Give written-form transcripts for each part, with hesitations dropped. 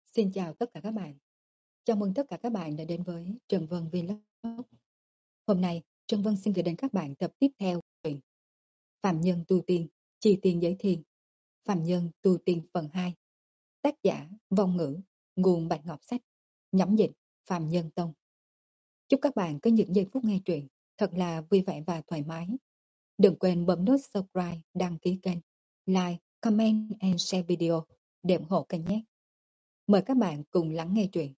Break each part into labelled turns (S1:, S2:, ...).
S1: Xin chào tất cả các bạn. Chào mừng tất cả các bạn đã đến với Trần Vân Vlog. Hôm nay, Trần Vân xin gửi đến các bạn tập tiếp theo truyện Phạm Nhân Tu Tiên, Chi Tiên Giới Thiên, Phạm Nhân Tu Tiên phần 2. Tác giả Vong Ngữ, nguồn Bạch Ngọc Sách, nhẩm dịch Phạm Nhân Tông. Chúc các bạn có những giây phút nghe truyện thật là vui vẻ và thoải mái. Đừng quên bấm nút subscribe, đăng ký kênh, like, comment and share video để ủng hộ kênh nhé. Mời các bạn cùng lắng nghe truyện.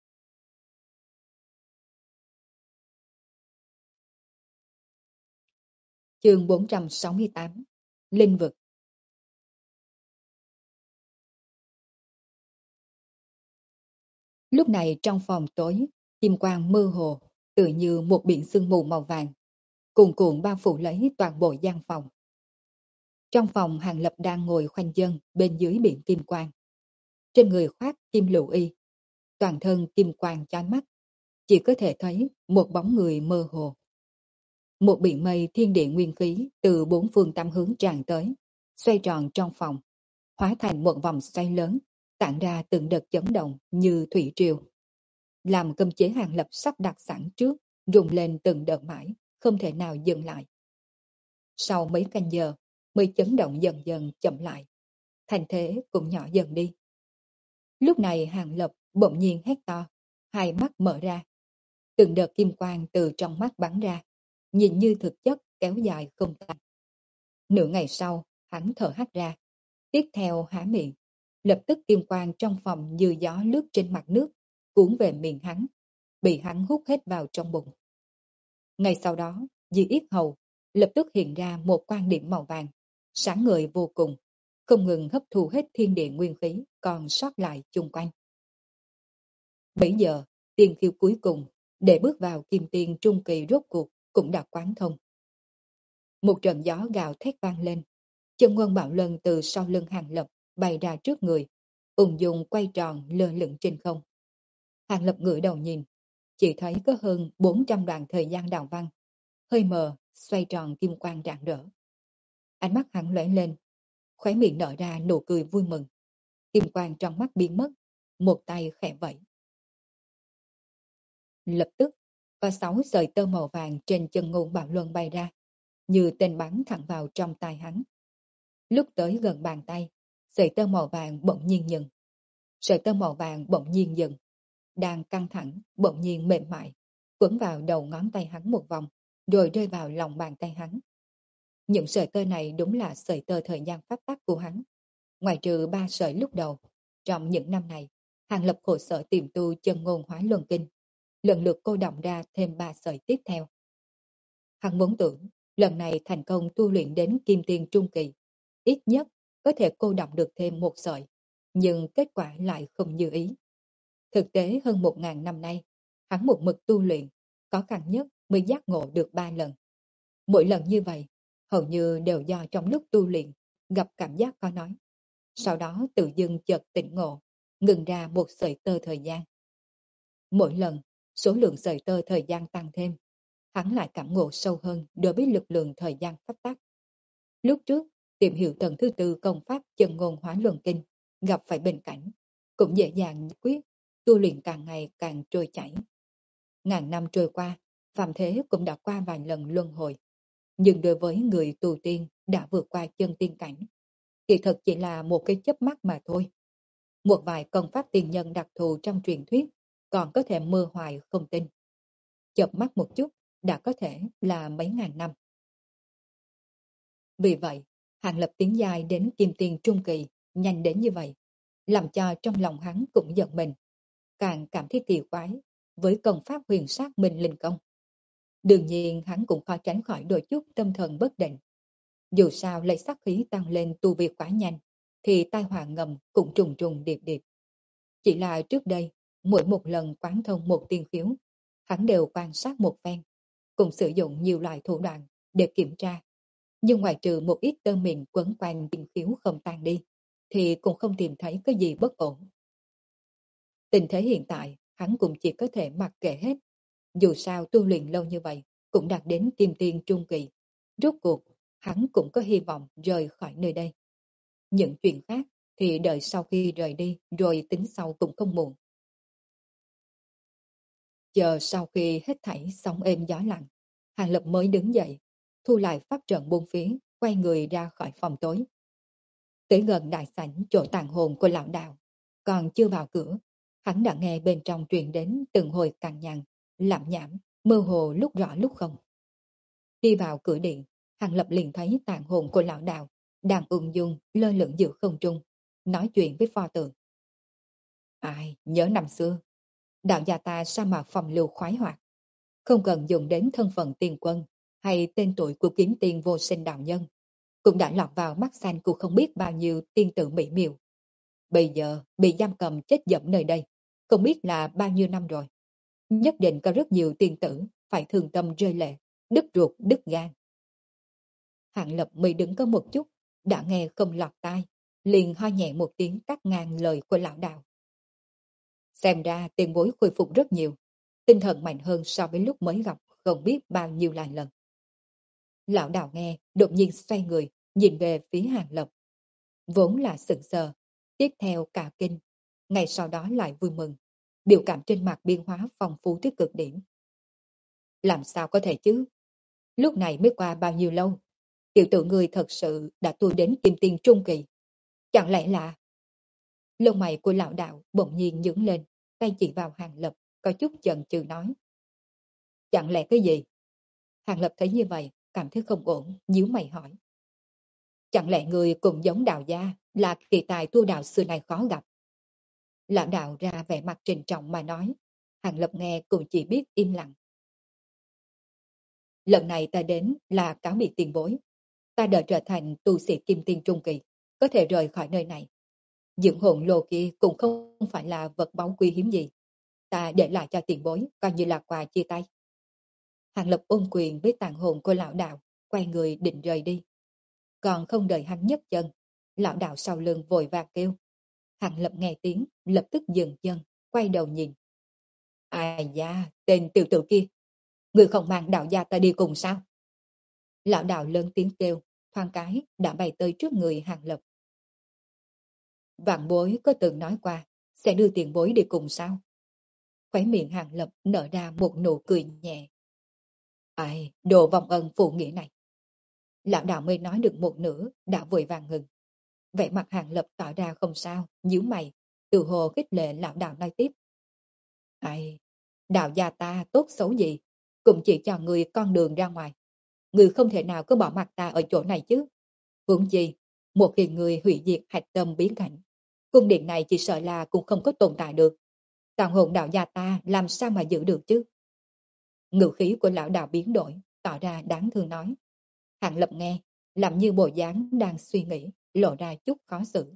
S1: Chương 468 Linh vực. Lúc này trong phòng tối, kim quang mơ hồ, tựa như một biển sương mù màu vàng, cuồn cuộn bao phủ lấy toàn bộ gian phòng. Trong phòng Hàng Lập đang ngồi khoanh chân bên dưới biển kim quang. Trên người khoác kim lũ y, toàn thân kim quang chói mắt, chỉ có thể thấy một bóng người mơ hồ. Một biển mây thiên địa nguyên khí từ bốn phương tám hướng tràn tới, xoay tròn trong phòng, hóa thành một vòng xoay lớn, tản ra từng đợt chấn động như thủy triều. Làm cấm chế Hàng Lập sắp đặt sẵn trước, rung lên từng đợt mãi, không thể nào dừng lại. Sau mấy canh giờ, mới chấn động dần dần chậm lại, thành thế cũng nhỏ dần đi. Lúc này Hàng Lập bỗng nhiên hét to, hai mắt mở ra. Từng đợt kim quang từ trong mắt bắn ra, nhìn như thực chất kéo dài không tan. Nửa ngày sau, hắn thở hắt ra, tiếp theo há miệng. Lập tức kim quang trong phòng như gió lướt trên mặt nước, cuốn về miệng hắn, bị hắn hút hết vào trong bụng. Ngay sau đó, dưới yết hầu, lập tức hiện ra một quan điểm màu vàng, sáng ngời vô cùng, không ngừng hấp thu hết thiên địa nguyên khí còn sót lại chung quanh. Bây giờ, tiên khiêu cuối cùng, để bước vào kim tiên trung kỳ rốt cuộc, cũng đã quán thông. Một trận gió gào thét vang lên, chân quân bạo lân từ sau lưng Hàng Lập bay ra trước người, ung dung quay tròn lơ lửng trên không. Hàng Lập ngửa đầu nhìn, chỉ thấy có hơn 400 đoạn thời gian đào văn, hơi mờ, xoay tròn kim quang rạng rỡ. Ánh mắt hắn lóe lên, khóe miệng nở ra nụ cười vui mừng. Kim quang trong mắt biến mất, một tay khẽ vẫy. Lập tức, có 6 sợi tơ màu vàng trên chân ngôn bạo luân bay ra, như tên bắn thẳng vào trong tay hắn. Lúc tới gần bàn tay, sợi tơ màu vàng bỗng nhiên dừng. Sợi tơ màu vàng bỗng nhiên dừng, đang căng thẳng, bỗng nhiên mềm mại, quấn vào đầu ngón tay hắn một vòng, rồi rơi vào lòng bàn tay hắn. Những sợi tơ này đúng là sợi tơ thời gian pháp tắc của hắn. Ngoài trừ 3 sợi lúc đầu, trong những năm này, Hàng Lập khổ sở tìm tu chân ngôn hóa luân kinh, lần lượt cô động ra thêm 3 sợi tiếp theo. Hắn vốn tưởng, lần này thành công tu luyện đến kim tiên trung kỳ, ít nhất có thể cô động được thêm một sợi, nhưng kết quả lại không như ý. Thực tế hơn 1.000 năm nay, hắn một mực tu luyện, có khăn nhất mới giác ngộ được 3 lần. Mỗi lần như vậy, hầu như đều do trong lúc tu luyện, gặp cảm giác khó nói. Sau đó tự dưng chợt tỉnh ngộ, ngừng ra một sợi tơ thời gian. Mỗi lần, số lượng sợi tơ thời gian tăng thêm, hắn lại cảm ngộ sâu hơn đối với lực lượng thời gian pháp tắc. Lúc trước, tìm hiểu tầng thứ tư công pháp chân ngôn hóa luân kinh, gặp phải bình cảnh, cũng dễ dàng nhất quyết, tu luyện càng ngày càng trôi chảy. Ngàn năm trôi qua, phàm thế cũng đã qua vài lần luân hồi. Nhưng đối với người tu tiên đã vượt qua chân tiên cảnh, kỳ thực chỉ là một cái chớp mắt mà thôi. Một vài công pháp tiền nhân đặc thù trong truyền thuyết còn có thể mơ hoài không tin. Chợp mắt một chút đã có thể là mấy ngàn năm. Vì vậy, Hàng Lập tiến giai đến kim tiên trung kỳ, nhanh đến như vậy, làm cho trong lòng hắn cũng giận mình, càng cảm thấy kỳ quái với công pháp huyền sát minh linh công. Đương nhiên hắn cũng khó tránh khỏi đôi chút tâm thần bất định. Dù sao lấy sát khí tăng lên tu vi quá nhanh, thì tai họa ngầm cũng trùng trùng điệp điệp. Chỉ là trước đây, mỗi một lần quán thông một tiên khiếu, hắn đều quan sát một phen, cùng sử dụng nhiều loại thủ đoạn để kiểm tra. Nhưng ngoài trừ một ít tơ mịn quấn quanh tiên khiếu không tan đi, thì cũng không tìm thấy cái gì bất ổn. Tình thế hiện tại, hắn cũng chỉ có thể mặc kệ hết. Dù sao tu luyện lâu như vậy, cũng đạt đến kim tiên trung kỳ. Rốt cuộc, hắn cũng có hy vọng rời khỏi nơi đây. Những chuyện khác, thì đợi sau khi rời đi rồi tính sau cũng không muộn. Chờ sau khi hết thảy sóng êm gió lặng, Hàng Lập mới đứng dậy, thu lại pháp trận bốn phía, quay người ra khỏi phòng tối. Tới gần đại sảnh chỗ tàn hồn của lão đạo, còn chưa vào cửa, hắn đã nghe bên trong truyền đến từng hồi cằn nhằn, lẩm nhẩm, mơ hồ lúc rõ lúc không. Đi vào cửa điện, Hàng Lập liền thấy tàn hồn của lão đạo đang ung dung lơ lửng giữa không trung, nói chuyện với pho tượng. Ai nhớ năm xưa, đạo gia ta sa mạc phong lưu khoái hoạt, không cần dùng đến thân phận tiền quân hay tên tuổi của kiếm tiên vô sinh đạo nhân, cũng đã lọt vào mắt xanh của không biết bao nhiêu tiên tử mỹ miều. Bây giờ bị giam cầm chết dẫm nơi đây, không biết là bao nhiêu năm rồi. Nhất định có rất nhiều tiên tử phải thương tâm rơi lệ, đứt ruột đứt gan. Hạng Lập mới đứng có một chút, đã nghe không lọt tai, liền ho nhẹ một tiếng cắt ngang lời của lão đạo. Xem ra tiền bối khôi phục rất nhiều, tinh thần mạnh hơn so với lúc mới gặp không biết bao nhiêu là lần. Lão đạo nghe, đột nhiên xoay người, nhìn về phía Hàng Lập. Vốn là sững sờ, tiếp theo cả kinh, ngày sau đó lại vui mừng, biểu cảm trên mặt biến hóa phong phú tới cực điểm. Làm sao có thể chứ? Lúc này mới qua bao nhiêu lâu? Tiểu tử người thật sự đã tu đến kim tiên trung kỳ. Chẳng lẽ là... Lông mày của lão đạo bỗng nhiên nhướng lên, tay chỉ vào Hàng Lập, có chút chần chừ nói. Chẳng lẽ cái gì? Hàng Lập thấy như vậy, cảm thấy không ổn, nhíu mày hỏi. Chẳng lẽ người cũng giống đạo gia, là kỳ tài tu đạo xưa này khó gặp? Lão đạo ra vẻ mặt trịnh trọng mà nói. Hàng Lập nghe cũng chỉ biết im lặng. Lần này ta đến là cáo biệt tiền bối. Ta đợi trở thành tu sĩ kim tiên trung kỳ, có thể rời khỏi nơi này. Dưỡng hồn lô kia cũng không phải là vật báu quý hiếm gì. Ta để lại cho tiền bối, coi như là quà chia tay. Hàng Lập ôm quyền với tàn hồn của lão đạo, quay người định rời đi. Còn không đợi hắn nhấc chân, lão đạo sau lưng vội vàng kêu. Hàng Lập nghe tiếng, lập tức dừng chân, quay đầu nhìn. Ai da, tên tiểu tử kia, người không mang đạo gia ta đi cùng sao? Lão đạo lớn tiếng kêu, thoáng cái đã bay tới trước người Hàng Lập. Vạn bối có từng nói qua, sẽ đưa tiền bối đi cùng sao? Khóe miệng Hàng Lập nở ra một nụ cười nhẹ. Ai, đồ vong ân phụ nghĩa này. Lão đạo mới nói được một nửa, đã vội vàng ngừng. Vẻ mặt Hàng Lập tỏ ra không sao, nhíu mày, từ hồ khích lệ lão đạo nói tiếp. Ai, đạo gia ta tốt xấu gì, cũng chỉ cho người con đường ra ngoài. Người không thể nào cứ bỏ mặt ta ở chỗ này chứ. Huống chi, một khi người hủy diệt hạch tâm biến cảnh, cung điện này chỉ sợ là cũng không có tồn tại được. Tàn hồn đạo gia ta làm sao mà giữ được chứ? Ngữ khí của lão đạo biến đổi, tỏ ra đáng thương nói. Hàng Lập nghe, làm như bộ dáng đang suy nghĩ, lộ ra chút khó xử.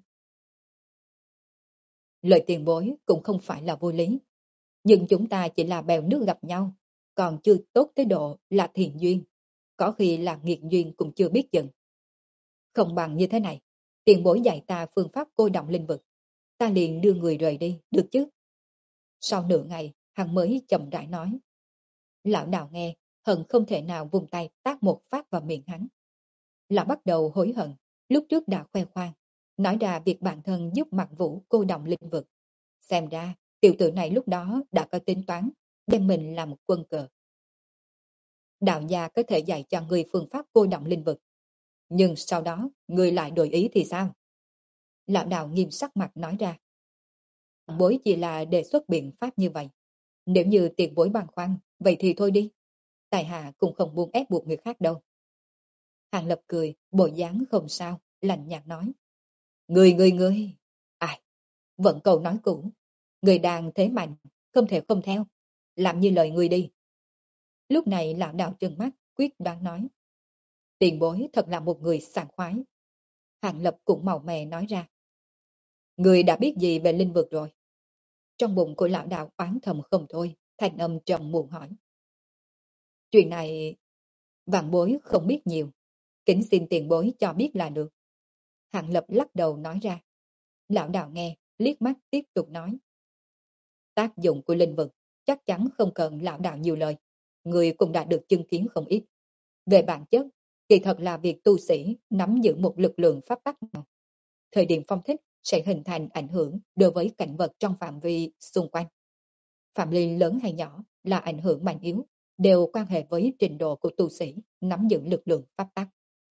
S1: Lời tiền bối cũng không phải là vô lý, nhưng chúng ta chỉ là bèo nước gặp nhau, còn chưa tốt tới độ là thiện duyên, có khi là nghiệt duyên cũng chưa biết chừng. Không bằng như thế này, tiền bối dạy ta phương pháp cô động linh vực, ta liền đưa người rời đi, được chứ? Sau nửa ngày, hắn mới chậm rãi nói. Lão đạo nghe, hận không thể nào vùng tay tát một phát vào miệng hắn. Lão bắt đầu hối hận, lúc trước đã khoe khoang, nói ra việc bản thân giúp Mạc Vũ cô động linh vực. Xem ra, tiểu tử này lúc đó đã có tính toán, đem mình làm một quân cờ. Đạo gia có thể dạy cho người phương pháp cô động linh vực. Nhưng sau đó, người lại đổi ý thì sao? Lão đạo nghiêm sắc mặt nói ra. Bối chỉ là đề xuất biện pháp như vậy. Nếu như tiền bối băn khoăn, vậy thì thôi đi. Tài hạ cũng không muốn ép buộc người khác đâu. Hàng Lập cười, bộ dáng không sao, lạnh nhạt nói. Người. Ai, vẫn câu nói cũ. Người đang thế mạnh, không thể không theo. Làm như lời người đi. Lúc này lão đạo trừng mắt, quyết đoán nói. Tiền bối thật là một người sảng khoái. Hàng Lập cũng màu mè nói ra. Người đã biết gì về linh vực rồi? Trong bụng của lão đạo oán thầm không thôi, thanh âm trầm muộn hỏi. Chuyện này, vạn bối không biết nhiều. Kính xin tiền bối cho biết là được. Hàng Lập lắc đầu nói ra. Lão đạo nghe, liếc mắt tiếp tục nói. Tác dụng của linh vực chắc chắn không cần lão đạo nhiều lời. Người cũng đã được chứng kiến không ít. Về bản chất, kỳ thật là việc tu sĩ nắm giữ một lực lượng pháp tắc nào. Thời điểm phong thích sẽ hình thành ảnh hưởng đối với cảnh vật trong phạm vi xung quanh. Phạm vi lớn hay nhỏ là ảnh hưởng mạnh yếu, đều quan hệ với trình độ của tu sĩ nắm giữ lực lượng pháp tắc.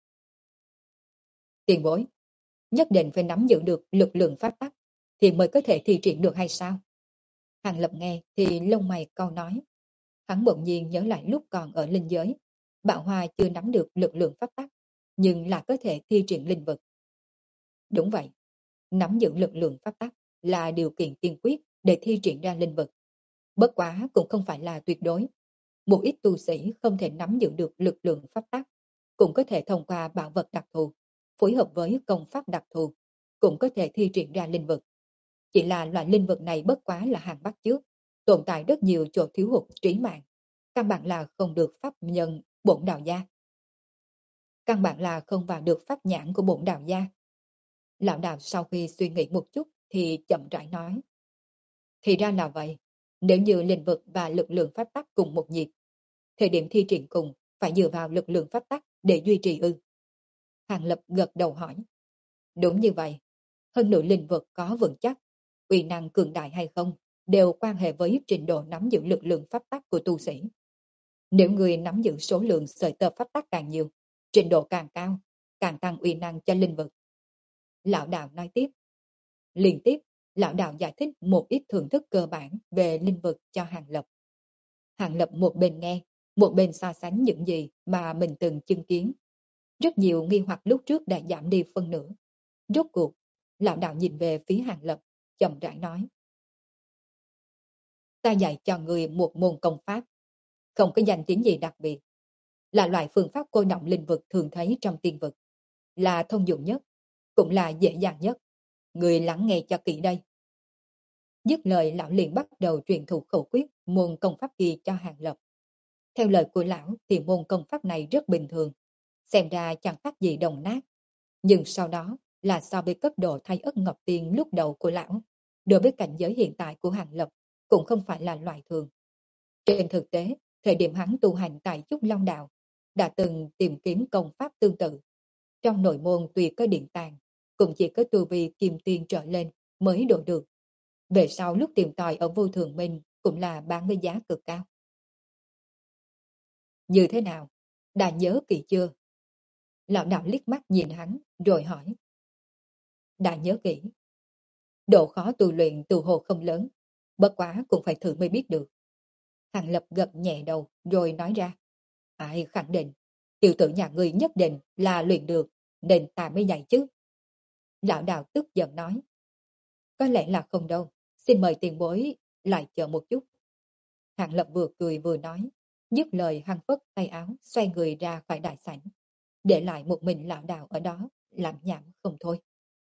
S1: Tiền bối, nhất định phải nắm giữ được lực lượng pháp tắc thì mới có thể thi triển được hay sao? Hàng Lập nghe thì lông mày cau nói. Hắn bỗng nhiên nhớ lại lúc còn ở linh giới, Bảo Hoa chưa nắm được lực lượng pháp tắc, nhưng là có thể thi triển linh vực. Đúng vậy, nắm giữ lực lượng pháp tắc là điều kiện tiên quyết để thi triển ra linh vực. Bất quá cũng không phải là tuyệt đối. Một ít tu sĩ không thể nắm giữ được lực lượng pháp tắc, cũng có thể thông qua bảo vật đặc thù, phối hợp với công pháp đặc thù, cũng có thể thi triển ra linh vực. Chỉ là loại linh vực này bất quá là hàng bắt chước, tồn tại rất nhiều chỗ thiếu hụt trí mạng. Căn bản là không được pháp nhân bổn đạo gia. Căn bản là không vào được pháp nhãn của bổn đạo gia. Lão đạo sau khi suy nghĩ một chút thì chậm rãi nói. Thì ra là vậy, nếu như linh vực và lực lượng pháp tắc cùng một nhịp, thời điểm thi triển cùng phải dựa vào lực lượng pháp tắc để duy trì ư. Hàng Lập gật đầu hỏi. Đúng như vậy, hơn nữa linh vực có vững chắc, uy năng cường đại hay không, đều quan hệ với trình độ nắm giữ lực lượng pháp tắc của tu sĩ. Nếu người nắm giữ số lượng sợi tơ pháp tắc càng nhiều, trình độ càng cao, càng tăng uy năng cho linh vực. Lão đạo nói tiếp. Liên tiếp, lão đạo giải thích một ít thưởng thức cơ bản về linh vực cho Hàng Lập. Hàng Lập một bên nghe, một bên so sánh những gì mà mình từng chứng kiến. Rất nhiều nghi hoặc lúc trước đã giảm đi phân nửa. Rốt cuộc, lão đạo nhìn về phía Hàng Lập, chậm rãi nói. Ta dạy cho người một môn công pháp, không có danh tiếng gì đặc biệt, là loại phương pháp cô động linh vực thường thấy trong tiên vực, là thông dụng nhất, cũng là dễ dàng nhất. Người lắng nghe cho kỹ đây. Dứt lời lão liền bắt đầu truyền thụ khẩu quyết môn công pháp kia cho Hàng Lập. Theo lời của lão thì môn công pháp này rất bình thường, xem ra chẳng khác gì đồng nát. Nhưng sau đó là so với cấp độ thay ất ngọc tiên lúc đầu của lão, đối với cảnh giới hiện tại của Hàng Lập cũng không phải là loại thường. Trên thực tế, thời điểm hắn tu hành tại Trúc Long Đạo, đã từng tìm kiếm công pháp tương tự. Trong nội môn tuy có điện tàng, cũng chỉ có tu vi kim tiên trở lên mới độ được. Về sau lúc tìm tòi ở vô thường minh cũng là bán với giá cực cao. Như thế nào? Đã nhớ kỹ chưa? Lão đạo liếc mắt nhìn hắn rồi hỏi. Đã nhớ kỹ. Độ khó tu luyện tu hồ không lớn, bất quá cũng phải thử mới biết được. Hàng Lập gật nhẹ đầu rồi nói ra. Ai khẳng định, tiểu tử nhà ngươi nhất định là luyện được, nên ta mới dạy chứ. Lão đạo tức giận nói. Có lẽ là không đâu, xin mời tiền bối lại chờ một chút. Hàng Lập vừa cười vừa nói, dứt lời hắn phất tay áo xoay người ra khỏi đại sảnh, để lại một mình lão đạo ở đó, làm nhảm không thôi.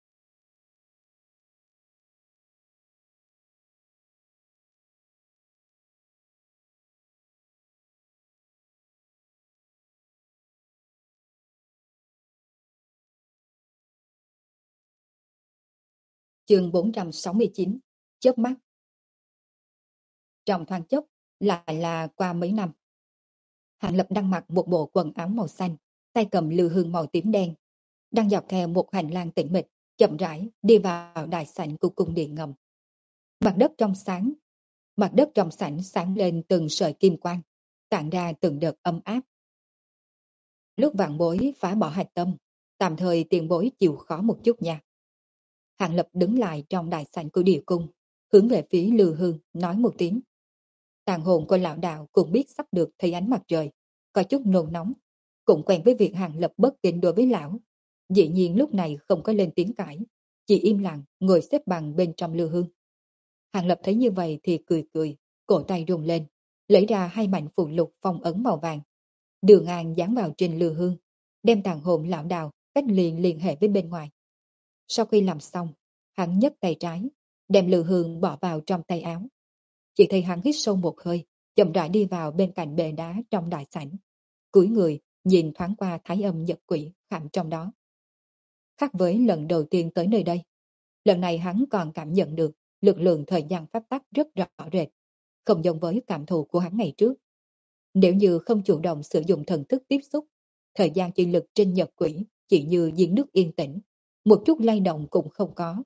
S1: Chương 469, chớp mắt. Trong thoáng chốc, lại là qua mấy năm. Hàng Lập đang mặc một bộ quần áo màu xanh, tay cầm lư hương màu tím đen, đang dọc theo một hành lang tĩnh mịch, chậm rãi đi vào đại sảnh của cung điện ngầm. Mặt đất trong sáng, mặt đất trong sảnh sáng lên từng sợi kim quang, tản ra từng đợt ấm áp. Lúc vạn bối phá bỏ hạch tâm, tạm thời tiền bối chịu khó một chút nha. Hàng Lập đứng lại trong đại sảnh của địa cung, hướng về phía lư hương, nói một tiếng. Tàn hồn của lão đạo cũng biết sắp được thấy ánh mặt trời, có chút nôn nóng, cũng quen với việc Hàng Lập bất kính đối với lão. Dĩ nhiên lúc này không có lên tiếng cãi, chỉ im lặng ngồi xếp bằng bên trong lư hương. Hàng Lập thấy như vậy thì cười cười, cổ tay rung lên, lấy ra hai mảnh phụ lục phong ấn màu vàng. Đường An dán vào trên lư hương, đem tàn hồn lão đạo cách liền liên hệ với bên ngoài. Sau khi làm xong, hắn nhấc tay trái, đem lư hương bỏ vào trong tay áo. Chỉ thấy hắn hít sâu một hơi, chậm rãi đi vào bên cạnh bệ đá trong đại sảnh. Cúi người, nhìn thoáng qua thái âm nhật quỷ khảm trong đó. Khác với lần đầu tiên tới nơi đây, lần này hắn còn cảm nhận được lực lượng thời gian pháp tắc rất rõ rệt, không giống với cảm thụ của hắn ngày trước. Nếu như không chủ động sử dụng thần thức tiếp xúc, thời gian chi lực trên nhật quỷ chỉ như giếng nước yên tĩnh, một chút lay động cũng không có.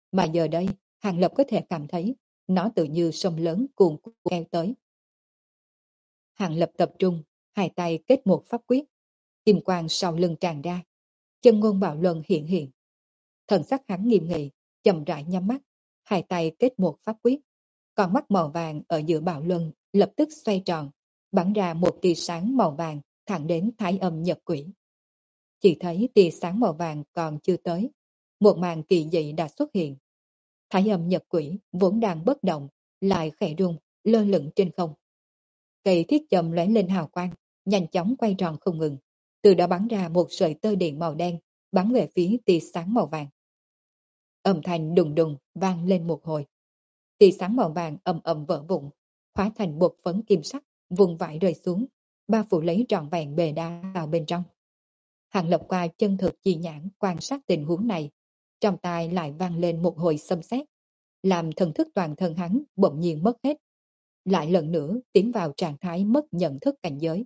S1: Mà giờ đây, Hàng Lập có thể cảm thấy nó tự như sông lớn cuồn cuộn eo tới. Hàng Lập tập trung, hai tay kết một pháp quyết, kim quang sau lưng tràn ra, chân ngôn bạo luân hiện hiện. Thần sắc hắn nghiêm nghị, chậm rãi nhắm mắt, hai tay kết một pháp quyết. Con mắt màu vàng ở giữa bạo luân lập tức xoay tròn, bắn ra một tia sáng màu vàng thẳng đến Thái Âm Nhật Quỷ. Chỉ thấy tia sáng màu vàng còn chưa tới, một màn kỳ dị đã xuất hiện. Thái Âm Nhật Quỷ vốn đang bất động, lại khẽ rung, lơ lửng trên không. Cây thiết châm lóe lên hào quang, nhanh chóng quay tròn không ngừng, từ đó bắn ra một sợi tơ điện màu đen, bắn về phía tia sáng màu vàng. Âm thanh đùng đùng vang lên một hồi. Tia sáng màu vàng ầm ầm vỡ vụn, hóa thành một phấn kim sắc, vùng vãi rơi xuống, bao phủ lấy trọn vẹn bề đá vào bên trong. Hàng Lập qua chân thực chi nhãn quan sát tình huống này, trong tai lại vang lên một hồi xâm xét, làm thần thức toàn thân hắn bỗng nhiên mất hết, lại lần nữa tiến vào trạng thái mất nhận thức cảnh giới.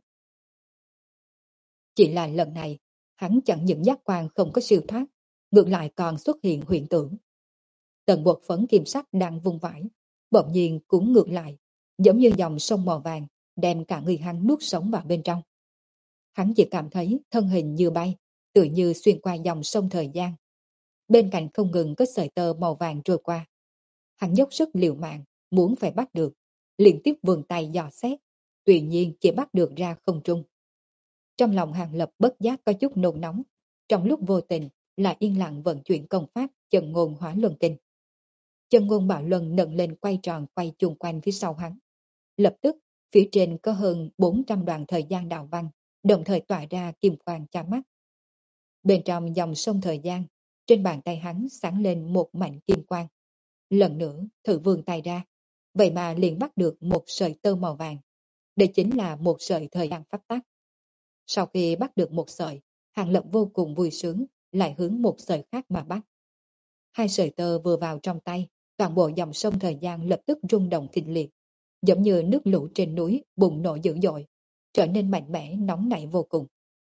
S1: Chỉ là lần này, hắn chẳng những giác quan không có siêu thoát, ngược lại còn xuất hiện hiện tượng. Tầng bột phấn kim sắc đang vung vãi, bỗng nhiên cũng ngược lại, giống như dòng sông màu vàng, đem cả người hắn nuốt sống vào bên trong. Hắn chỉ cảm thấy thân hình như bay, tự như xuyên qua dòng sông thời gian. Bên cạnh không ngừng có sợi tơ màu vàng trôi qua. Hắn dốc sức liều mạng, muốn phải bắt được, liên tiếp vươn tay dò xét, tuy nhiên chỉ bắt được ra không trung. Trong lòng Hàng Lập bất giác có chút nôn nóng, trong lúc vô tình lại yên lặng vận chuyển công pháp chân ngôn hỏa luân kinh. Chân ngôn bạo luân nâng lên quay tròn quay chung quanh phía sau hắn. Lập tức, phía trên có hơn 400 đoạn thời gian đạo văn, đồng thời tỏa ra kim quang chói mắt. Bên trong dòng sông thời gian, trên bàn tay hắn sáng lên một mảnh kim quang. Lần nữa, thử vươn tay ra, vậy mà liền bắt được một sợi tơ màu vàng. Đây chính là một sợi thời gian pháp tắc. Sau khi bắt được một sợi, Hàng Lập vô cùng vui sướng, lại hướng một sợi khác mà bắt. Hai sợi tơ vừa vào trong tay, toàn bộ dòng sông thời gian lập tức rung động kịch liệt, giống như nước lũ trên núi bùng nổ dữ dội, trở nên mạnh mẽ nóng nảy vô cùng.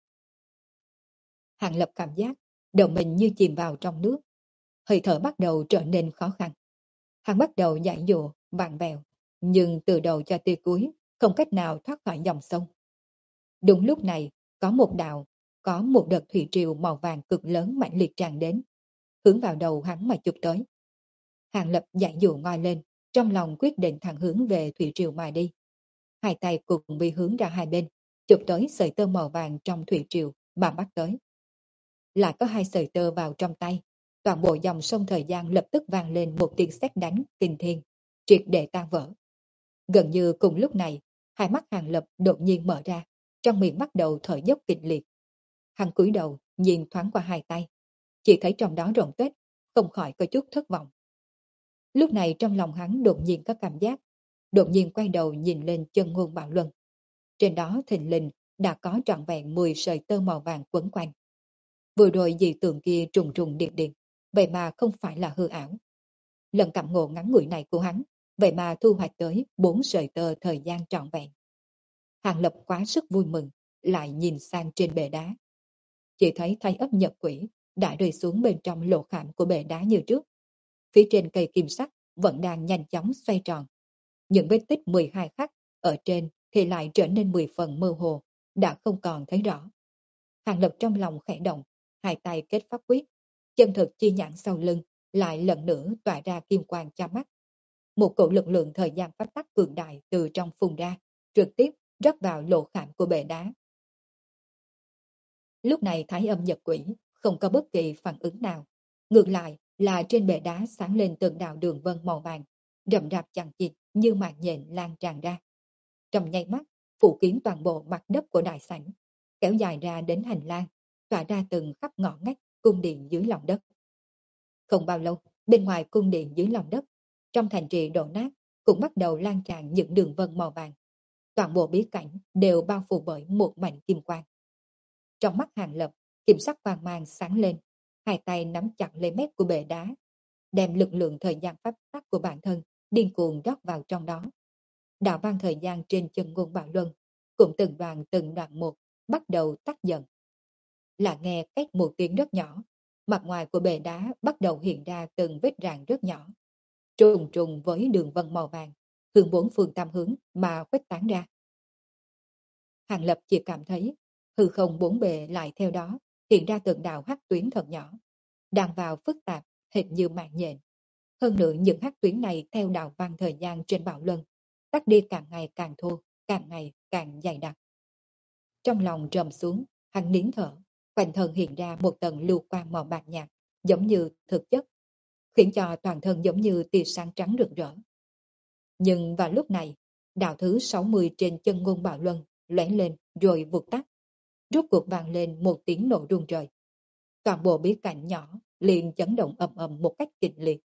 S1: Hàng Lập cảm giác đầu mình như chìm vào trong nước, hơi thở bắt đầu trở nên khó khăn. Hắn bắt đầu giãy giụa, vặn vẹo, nhưng từ đầu cho tới cuối không cách nào thoát khỏi dòng sông. Đúng lúc này, có một đợt thủy triều màu vàng cực lớn mạnh liệt tràn đến, hướng vào đầu hắn mà chụp tới. Hàng Lập giãy giụa ngoi lên, trong lòng quyết định thẳng hướng về thủy triều mà đi. Hai tay cùng bị hướng ra hai bên, chụp tới sợi tơ màu vàng trong thủy triều mà bắt tới. Lại có hai sợi tơ vào trong tay, toàn bộ dòng sông thời gian lập tức vang lên một tiếng sét đánh kinh thiên, triệt để tan vỡ. Gần như cùng lúc này, hai mắt Hàng Lập đột nhiên mở ra, trong miệng bắt đầu thở dốc kịch liệt. Hắn cúi đầu nhìn thoáng qua hai tay, chỉ thấy trong đó rộng tuếch, không khỏi có chút thất vọng. Lúc này trong lòng hắn đột nhiên có cảm giác, đột nhiên quay đầu nhìn lên chân ngôn bạo luân. Trên đó thình lình đã có trọn vẹn 10 sợi tơ màu vàng quấn quanh. Vừa rồi dị tượng kia trùng trùng điệp điệp, vậy mà không phải là hư ảo. Lần cảm ngộ ngắn ngủi này của hắn, vậy mà thu hoạch tới 4 sợi tơ thời gian trọn vẹn. Hàng Lập quá sức vui mừng, lại nhìn sang trên bệ đá. Chỉ thấy Thái Ấp Nhật Quỷ đã rơi xuống bên trong lỗ khảm của bệ đá như trước. Phía trên cây kim sắc vẫn đang nhanh chóng xoay tròn. Những vết tích 12 khắc ở trên thì lại trở nên 10 phần mơ hồ, đã không còn thấy rõ. Hàng Lập trong lòng khẽ động, hai tay kết pháp quyết, chân thực chi nhãn sau lưng, lại lần nữa tỏa ra kim quang cho mắt. Một cổ lực lượng thời gian pháp tắc cường đại từ trong phun ra, trực tiếp rót vào lỗ khảm của bệ đá. Lúc này Thái Âm Nhật Quỷ không có bất kỳ phản ứng nào. Ngược lại là trên bệ đá sáng lên từng đạo đường vân màu vàng, rậm rạp chằng chịt như màn nhện lan tràn ra. Trong nháy mắt, phủ kín toàn bộ mặt đất của đại sảnh, kéo dài ra đến hành lang, tỏa ra từng khắp ngõ ngách cung điện dưới lòng đất. Không bao lâu, bên ngoài cung điện dưới lòng đất, trong thành trì đổ nát, cũng bắt đầu lan tràn những đường vân màu vàng. Toàn bộ bí cảnh đều bao phủ bởi một mảnh kim quang. Trong mắt Hàng Lập, kim sắc quang mang sáng lên, hai tay nắm chặt lấy mép của bệ đá, đem lực lượng thời gian pháp tắc của bản thân điên cuồng rót vào trong đó. Đạo văn thời gian trên chân ngôn bạo luân cũng từng đoạn một bắt đầu tắt dần. Là nghe cách một tiếng rất nhỏ, Mặt ngoài của bệ đá bắt đầu hiện ra từng vết rạn rất nhỏ, trùng trùng với đường vân màu vàng, hướng bốn phương tám hướng mà khuếch tán ra. Hàng Lập chỉ cảm thấy hư không bốn bề lại theo đó hiện ra từng đạo hắc tuyến thật nhỏ, đang vào phức tạp, hệt như mạng nhện. Hơn nữa những hắc tuyến này theo đạo văn thời gian trên bạo luân, tắt đi càng ngày càng thô, càng ngày càng dày đặc. Trong lòng trầm xuống, hắn nín thở, quanh thân hiện ra một tầng lưu quang màu bạc nhạt, giống như thực chất, khiến cho toàn thân giống như tia sáng trắng rực rỡ. Nhưng vào lúc này, đạo thứ 60 trên chân ngôn bạo luân lóe lên rồi vụt tắt, rốt cuộc vang lên một tiếng nổ rung trời. Toàn bộ bí cảnh nhỏ liền chấn động ầm ầm một cách kịch liệt.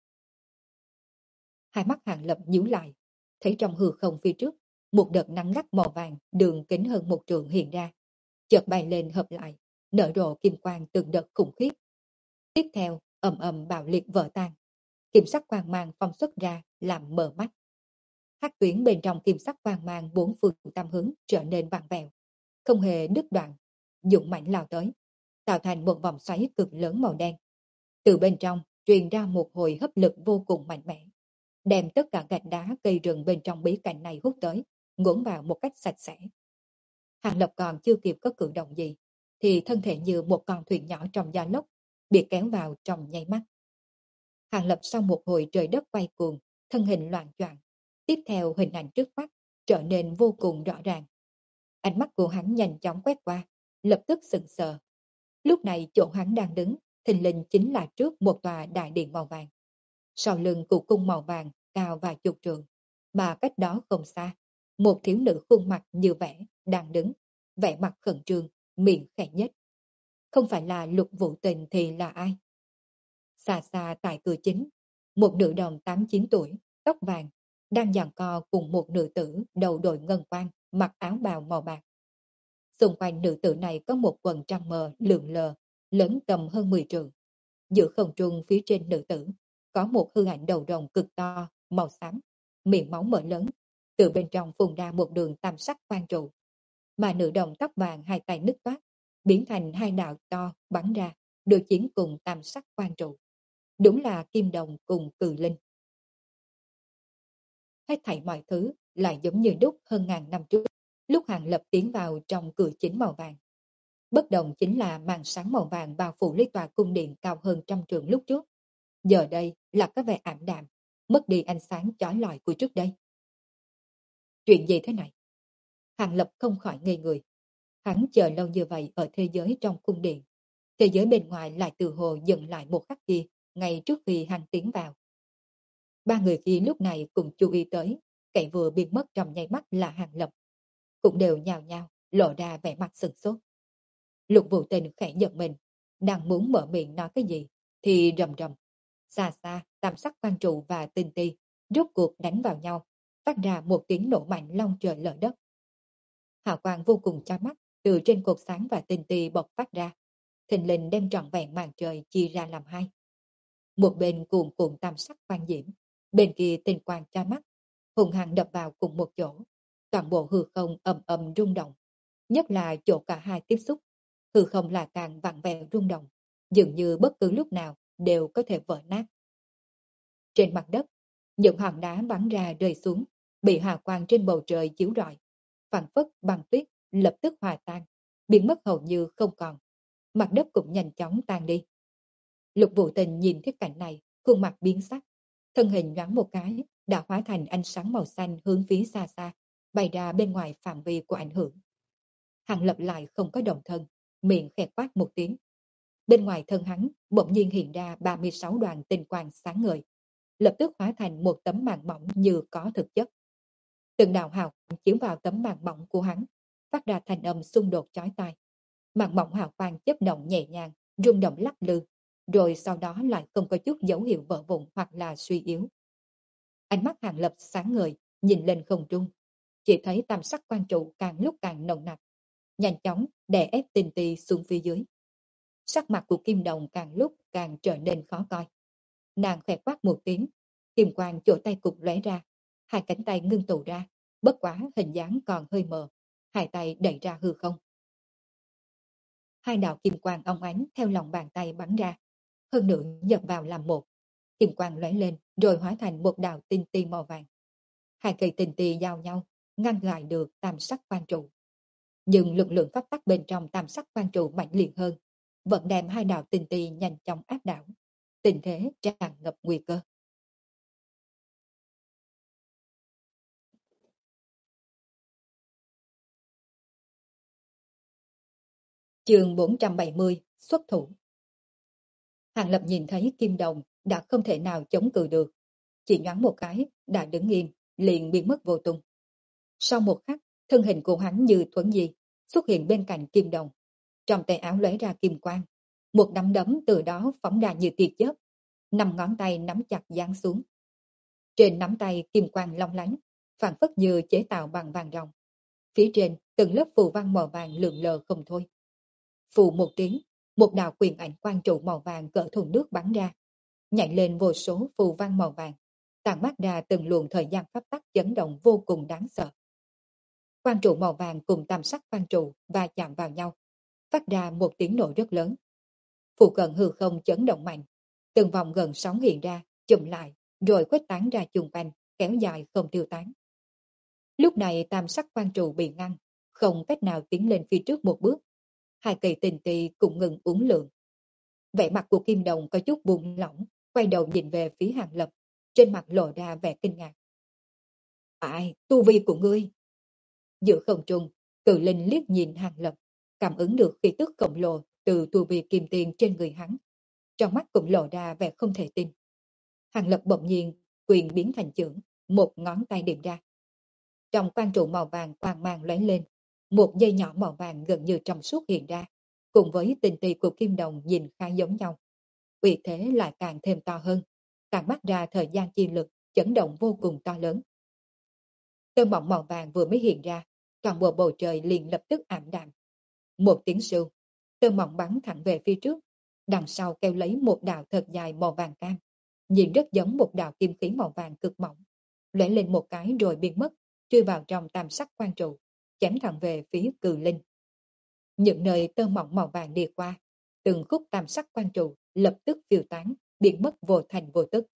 S1: Hai mắt Hàng Lập nhíu lại, thấy trong hư không phía trước, một đợt nắng gắt màu vàng đường kính hơn một trượng hiện ra, chợt bay lên hợp lại, nở rộ kim quang từng đợt khủng khiếp. Tiếp theo, ầm ầm bạo liệt vỡ tan, kim sắc quang mang phong xuất ra làm mờ mắt. Hắc tuyến bên trong kim sắc quang mang bốn phương tám hướng trở nên vặn vẹo, không hề đứt đoạn, dũng mãnh lao tới, tạo thành một vòng xoáy cực lớn màu đen. Từ bên trong truyền ra một hồi hấp lực vô cùng mạnh mẽ, đem tất cả gạch đá cây rừng bên trong bí cảnh này hút tới, ngốn vào một cách sạch sẽ. Hàng Lập còn chưa kịp có cử động gì, thì thân thể như một con thuyền nhỏ trong gió lốc, bị kéo vào trong nháy mắt. Hàng Lập sau một hồi trời đất quay cuồng, thân hình loạn choạng, tiếp theo hình ảnh trước mắt trở nên vô cùng rõ ràng. Ánh mắt của hắn nhanh chóng quét qua, lập tức sững sờ. Lúc này chỗ hắn đang đứng, thình lình chính là trước một tòa đại điện màu vàng. Sau lưng của cung màu vàng cao vài chục trượng, mà cách đó không xa, một thiếu nữ khuôn mặt như vẽ đang đứng, vẻ mặt khẩn trương, miệng khẽ nhếch. Không phải là Lục Vũ Tình thì là ai? Xa xa tại cửa chính, một nữ đồng 8-9 tuổi, tóc vàng, đang giằng co cùng một nữ tử đầu đội ngân quan, mặc áo bào màu bạc. Xung quanh nữ tử này có một quần trăng mờ lượn lờ, lớn tầm hơn 10 trượng. Giữa không trung phía trên nữ tử, có một hư ảnh đầu rồng cực to, màu xám, miệng máu mở lớn, từ bên trong phun ra một đường tam sắc quang trụ. Mà nữ đồng tóc vàng hai tay nứt toát, biến thành hai đạo to bắn ra, đối chiến cùng tam sắc quang trụ. Đúng là kim đồng cùng cừ linh. Hết thảy mọi thứ lại giống như đúc hơn ngàn năm trước, lúc Hàng Lập tiến vào trong cửa chính màu vàng. Bất đồng chính là màn sáng màu vàng bao phủ lấy tòa cung điện cao hơn trăm trượng lúc trước. Giờ đây là có vẻ ảm đạm, mất đi ánh sáng chói lọi của trước đây. Chuyện gì thế này? Hàng Lập không khỏi ngây người. Hắn chờ lâu như vậy ở thế giới trong cung điện. Thế giới bên ngoài lại từ hồ dừng lại một khắc kia, ngay trước khi hắn tiến vào. Ba người kia lúc này cùng chú ý tới, kẻ vừa biến mất trong nháy mắt là Hàng Lập. Cũng đều nhào nhào, lộ ra vẻ mặt sửng sốt. Lục Vũ Tình khẽ giật mình, đang muốn mở miệng nói cái gì, thì rầm rầm. Xa xa, tam sắc quang trụ và tinh ti, rốt cuộc đánh vào nhau, phát ra một tiếng nổ mạnh long trời lở đất. Hào quang vô cùng chói mắt, từ trên cột sáng và tinh ti bộc phát ra, thình lình đem trọn vẹn màn trời chia ra làm hai. Một bên cuồn cuộn tam sắc quang diễm, bên kia tinh quang chói mắt, hùng hăng đập vào cùng một chỗ, toàn bộ hư không ầm ầm rung động, nhất là chỗ cả hai tiếp xúc, hư không là càng vặn vẹo rung động, dường như bất cứ lúc nào đều có thể vỡ nát. Trên mặt đất, những hòn đá bắn ra rơi xuống, bị hào quang trên bầu trời chiếu rọi, phảng phất băng tuyết lập tức hòa tan, biến mất hầu như không còn. Mặt đất cũng nhanh chóng tan đi. Lục Vũ Tình nhìn thấy cảnh này, khuôn mặt biến sắc, thân hình nhoáng một cái, đã hóa thành ánh sáng màu xanh hướng phía xa xa, bay ra bên ngoài phạm vi của ảnh hưởng. Hàng Lập lại không có động thân, miệng khẽ quát một tiếng. Bên ngoài thân hắn bỗng nhiên hiện ra 36 đoàn tinh quang sáng ngời, lập tức hóa thành một tấm màn mỏng như có thực chất. Từng đạo hào quang chiếu vào tấm màn mỏng của hắn, phát ra thanh âm xung đột chói tai. Màn mỏng hào quang chớp động nhẹ nhàng, rung động lắc lư, rồi sau đó lại không có chút dấu hiệu vỡ vụn hoặc là suy yếu. Ánh mắt Hàng Lập sáng ngời, nhìn lên không trung, chỉ thấy tam sắc quang trụ càng lúc càng nồng nặc, nhanh chóng đè ép tinh ti xuống phía dưới. Sắc mặt của Kim Đồng càng lúc càng trở nên khó coi. Nàng khẽ quát một tiếng, kim quang chỗ tay cục lóe ra, hai cánh tay ngưng tụ ra, bất quá hình dáng còn hơi mờ, hai tay đẩy ra hư không. Hai đạo kim quang óng ánh theo lòng bàn tay bắn ra, hơn nữa nhập vào làm một. Kim quang lóe lên rồi hóa thành một đạo tinh ti màu vàng. Hai cây tinh ti giao nhau, ngăn lại được tam sắc quan trụ. Nhưng lực lượng pháp tắc bên trong tam sắc quan trụ mạnh liệt hơn, vẫn đem hai đạo tinh ti nhanh chóng áp đảo. Tình thế tràn ngập nguy cơ. Chương 470 xuất thủ. Hàng Lập nhìn thấy Kim Đồng đã không thể nào chống cự được, chỉ nhoáng một cái đã đứng im, liền biến mất vô tung. Sau một khắc, thân hình của hắn như thuấn di xuất hiện bên cạnh Kim Đồng, trong tay áo lóe ra kim quang, một nắm đấm từ đó phóng ra như tia chớp, năm ngón tay nắm chặt giáng xuống. Trên nắm tay kim quang long lánh, phảng phất như chế tạo bằng vàng ròng. Phía trên từng lớp phù văn màu vàng lượn lờ không thôi. Phù một tiếng, một đạo quyền ảnh quang trụ màu vàng cỡ thùng nước bắn ra, nhảy lên vô số phù văn màu vàng, tàn mắt ra từng luồng thời gian pháp tắc chấn động vô cùng đáng sợ. Quang trụ màu vàng cùng tam sắc quang trụ va chạm vào nhau, phát ra một tiếng nổ rất lớn. Phụ cận hư không chấn động mạnh, từng vòng gần sóng hiện ra, chùm lại, rồi khuếch tán ra chung quanh, kéo dài không tiêu tán. Lúc này tam sắc quang trụ bị ngăn, không cách nào tiến lên phía trước một bước. Hai cây tình tì cũng ngừng uốn lượn. Vẻ mặt của Kim Đồng có chút buông lỏng, quay đầu nhìn về phía Hàng Lập, trên mặt lộ ra vẻ kinh ngạc. Ai, tu vi của ngươi? Giữa không trung, Cự Linh liếc nhìn Hàng Lập, cảm ứng được khí tức khổng lồ từ tu vi kim tiền trên người hắn. Trong mắt cũng lộ ra vẻ không thể tin. Hàng Lập bỗng nhiên, quyền biến thành chưởng, một ngón tay điểm ra. Trong quang trụ màu vàng quang mang lóe lên, một dây nhỏ màu vàng gần như trong suốt hiện ra, cùng với tình tì của Kim Đồng nhìn khá giống nhau. Uy thế lại càng thêm to hơn, càng bắt ra thời gian chi lực, chấn động vô cùng to lớn. Tơ mỏng màu vàng vừa mới hiện ra, toàn bộ bầu trời liền lập tức ảm đạm. Một tiếng sưu, tơ mỏng bắn thẳng về phía trước, đằng sau kéo lấy một đạo thật dài màu vàng cam, nhìn rất giống một đạo kim khí màu vàng cực mỏng, lóe lên một cái rồi biến mất, chui vào trong tam sắc quan trụ, chém thẳng về phía Cự Linh. Những nơi tơ mỏng màu vàng đi qua, từng khúc tam sắc quan trụ lập tức phiêu tán, biến mất vô thành vô tức.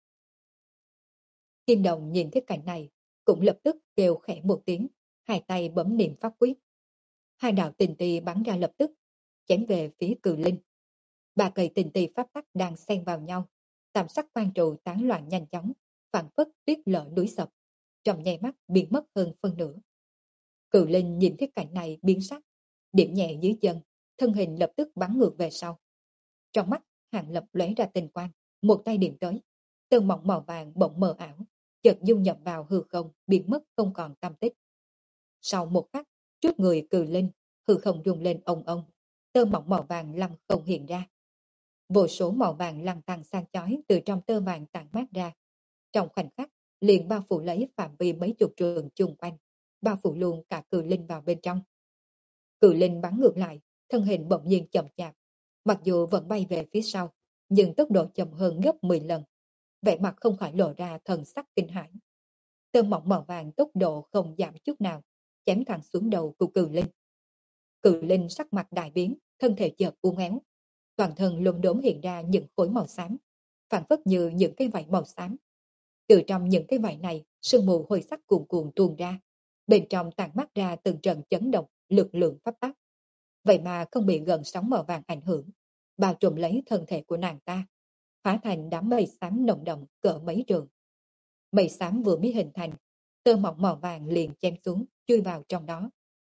S1: Kim Đồng nhìn thấy cảnh này, cũng lập tức kêu khẽ một tiếng, hai tay bấm niệm pháp quyết. Hai đạo tình tì bắn ra lập tức, chém về phía Cự Linh. Ba cây tình tì pháp tắc đang xen vào nhau, tam sắc quan trụ tán loạn nhanh chóng, phản phất tuyết lở núi sập, trong nháy mắt biến mất hơn phân nửa. Cự Linh nhìn thấy cảnh này biến sắc, điểm nhẹ dưới chân, thân hình lập tức bắn ngược về sau. Trong mắt Hàng Lập lóe ra tinh quang, một tay điểm tới, tơ mỏng màu vàng bỗng mờ ảo, chợt dung nhập vào hư không, biến mất không còn tăm tích. Sau một khắc, trước người Cự Linh, hư không rung lên ong ong, tơ mỏng màu vàng lăng không hiện ra. Vô số màu vàng lăn tăng sang chói từ trong tơ vàng tản mát ra. Trong khoảnh khắc, liền bao phủ lấy phạm vi mấy chục trường chung quanh, bao phủ luôn cả Cự Linh vào bên trong. Cự Linh bắn ngược lại, thân hình bỗng nhiên chậm chạp, mặc dù vẫn bay về phía sau, nhưng tốc độ chậm hơn gấp 10 lần. Vẻ mặt không khỏi lộ ra thần sắc kinh hãi. Tơ mỏng màu vàng tốc độ không giảm chút nào, chém thẳng xuống đầu của Cự Linh. Cự Linh sắc mặt đại biến, thân thể chợt uốn éo, toàn thân luân đốn hiện ra những khối màu xám, phản phất như những cái vảy màu xám. Từ trong những cái vảy này, sương mù hồi sắc cuồn cuộn tuôn ra, bên trong tản mát ra từng trận chấn động, lực lượng pháp tắc. Vậy mà không bị gần sóng màu vàng ảnh hưởng, bao trùm lấy thân thể của nàng ta, hóa thành đám mây xám nồng đậm cỡ mấy trường. Mây xám vừa mới hình thành, tơ mỏng màu vàng liền chém xuống, chui vào trong đó.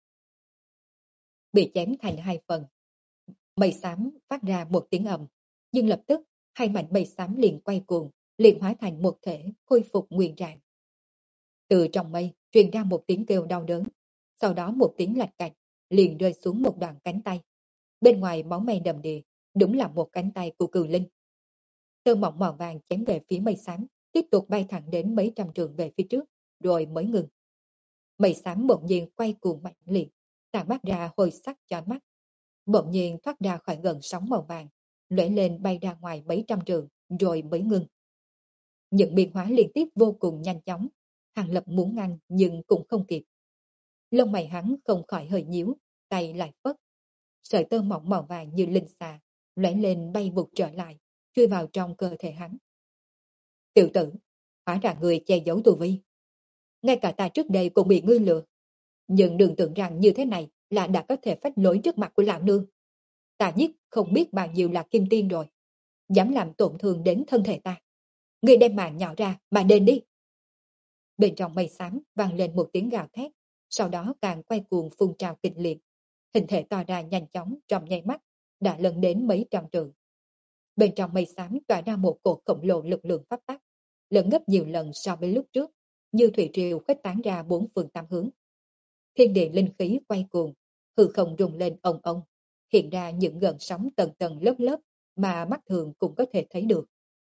S1: Bị chém thành hai phần. Mây xám phát ra một tiếng ầm, nhưng lập tức hai mảnh mây xám liền quay cuồng, liền hóa thành một thể, khôi phục nguyên trạng. Từ trong mây truyền ra một tiếng kêu đau đớn, sau đó một tiếng lạch cạch, liền rơi xuống một đoạn cánh tay. Bên ngoài máu me đầm đìa, đúng là một cánh tay của Cự Linh. Tơ mỏng màu vàng chém về phía mây xám, tiếp tục bay thẳng đến mấy trăm trường về phía trước, rồi mới ngừng. Mây xám bỗng nhiên quay cuồng mạnh liệt, tản mát ra hồi sắc chói mắt. Bỗng nhiên thoát ra khỏi gần sóng màu vàng, lóe lên bay ra ngoài mấy trăm trường, rồi mới ngừng. Những biến hóa liên tiếp vô cùng nhanh chóng, Hàng Lập muốn ngăn nhưng cũng không kịp. Lông mày hắn không khỏi hơi nhíu, tay lại phất. Sợi tơ mỏng màu vàng như linh xà, lóe lên bay vụt trở lại, chui vào trong cơ thể hắn. Tiểu tử, hóa ra người che giấu tu vi. Ngay cả ta trước đây cũng bị ngươi lừa. Nhưng đừng tưởng rằng như thế này là đã có thể phách lối trước mặt của lão nương. Ta giết không biết bao nhiêu là kim tiên rồi. Dám làm tổn thương đến thân thể ta. Ngươi đem mạng nhỏ ra mà đền đi. Bên trong mây xám vang lên một tiếng gào thét, sau đó càng quay cuồng phun trào kịch liệt. Hình thể to ra nhanh chóng trong nháy mắt, đã lần đến mấy trăm trượng. Bên trong mây xám tỏa ra một cột khổng lồ lực lượng pháp tắc, lớn gấp nhiều lần so với lúc trước, như thủy triều khuếch tán ra bốn phương tám hướng. Thiên địa linh khí quay cuồng, hư không rung lên ong ong, hiện ra những gợn sóng tầng tầng lớp lớp mà mắt thường cũng có thể thấy được.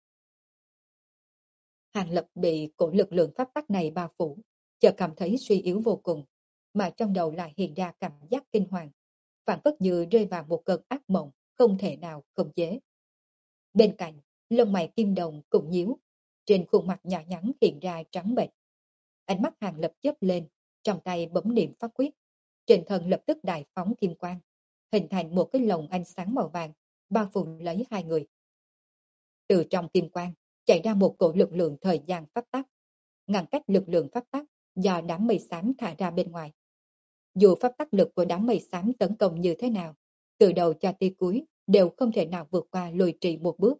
S1: Hàng Lập bị cổ lực lượng pháp tắc này bao phủ, chợt cảm thấy suy yếu vô cùng, mà trong đầu lại hiện ra cảm giác kinh hoàng, phản phất như rơi vào một cơn ác mộng, không thể nào khống chế. Bên cạnh, lông mày kim đồng cũng nhíu, trên khuôn mặt nhỏ nhắn hiện ra trắng bệch. Ánh mắt Hàng Lập chớp lên, trong tay bấm niệm pháp quyết, trên thân lập tức đại phóng kim quang, hình thành một cái lồng ánh sáng màu vàng, bao phủ lấy hai người. Từ trong kim quang, chạy ra một cổ lực lượng thời gian pháp tắc, ngăn cách lực lượng pháp tắc do đám mây xám thả ra bên ngoài. Dù pháp tắc lực của đám mây xám tấn công như thế nào, từ đầu cho tới cuối đều không thể nào vượt qua lùi trì một bước.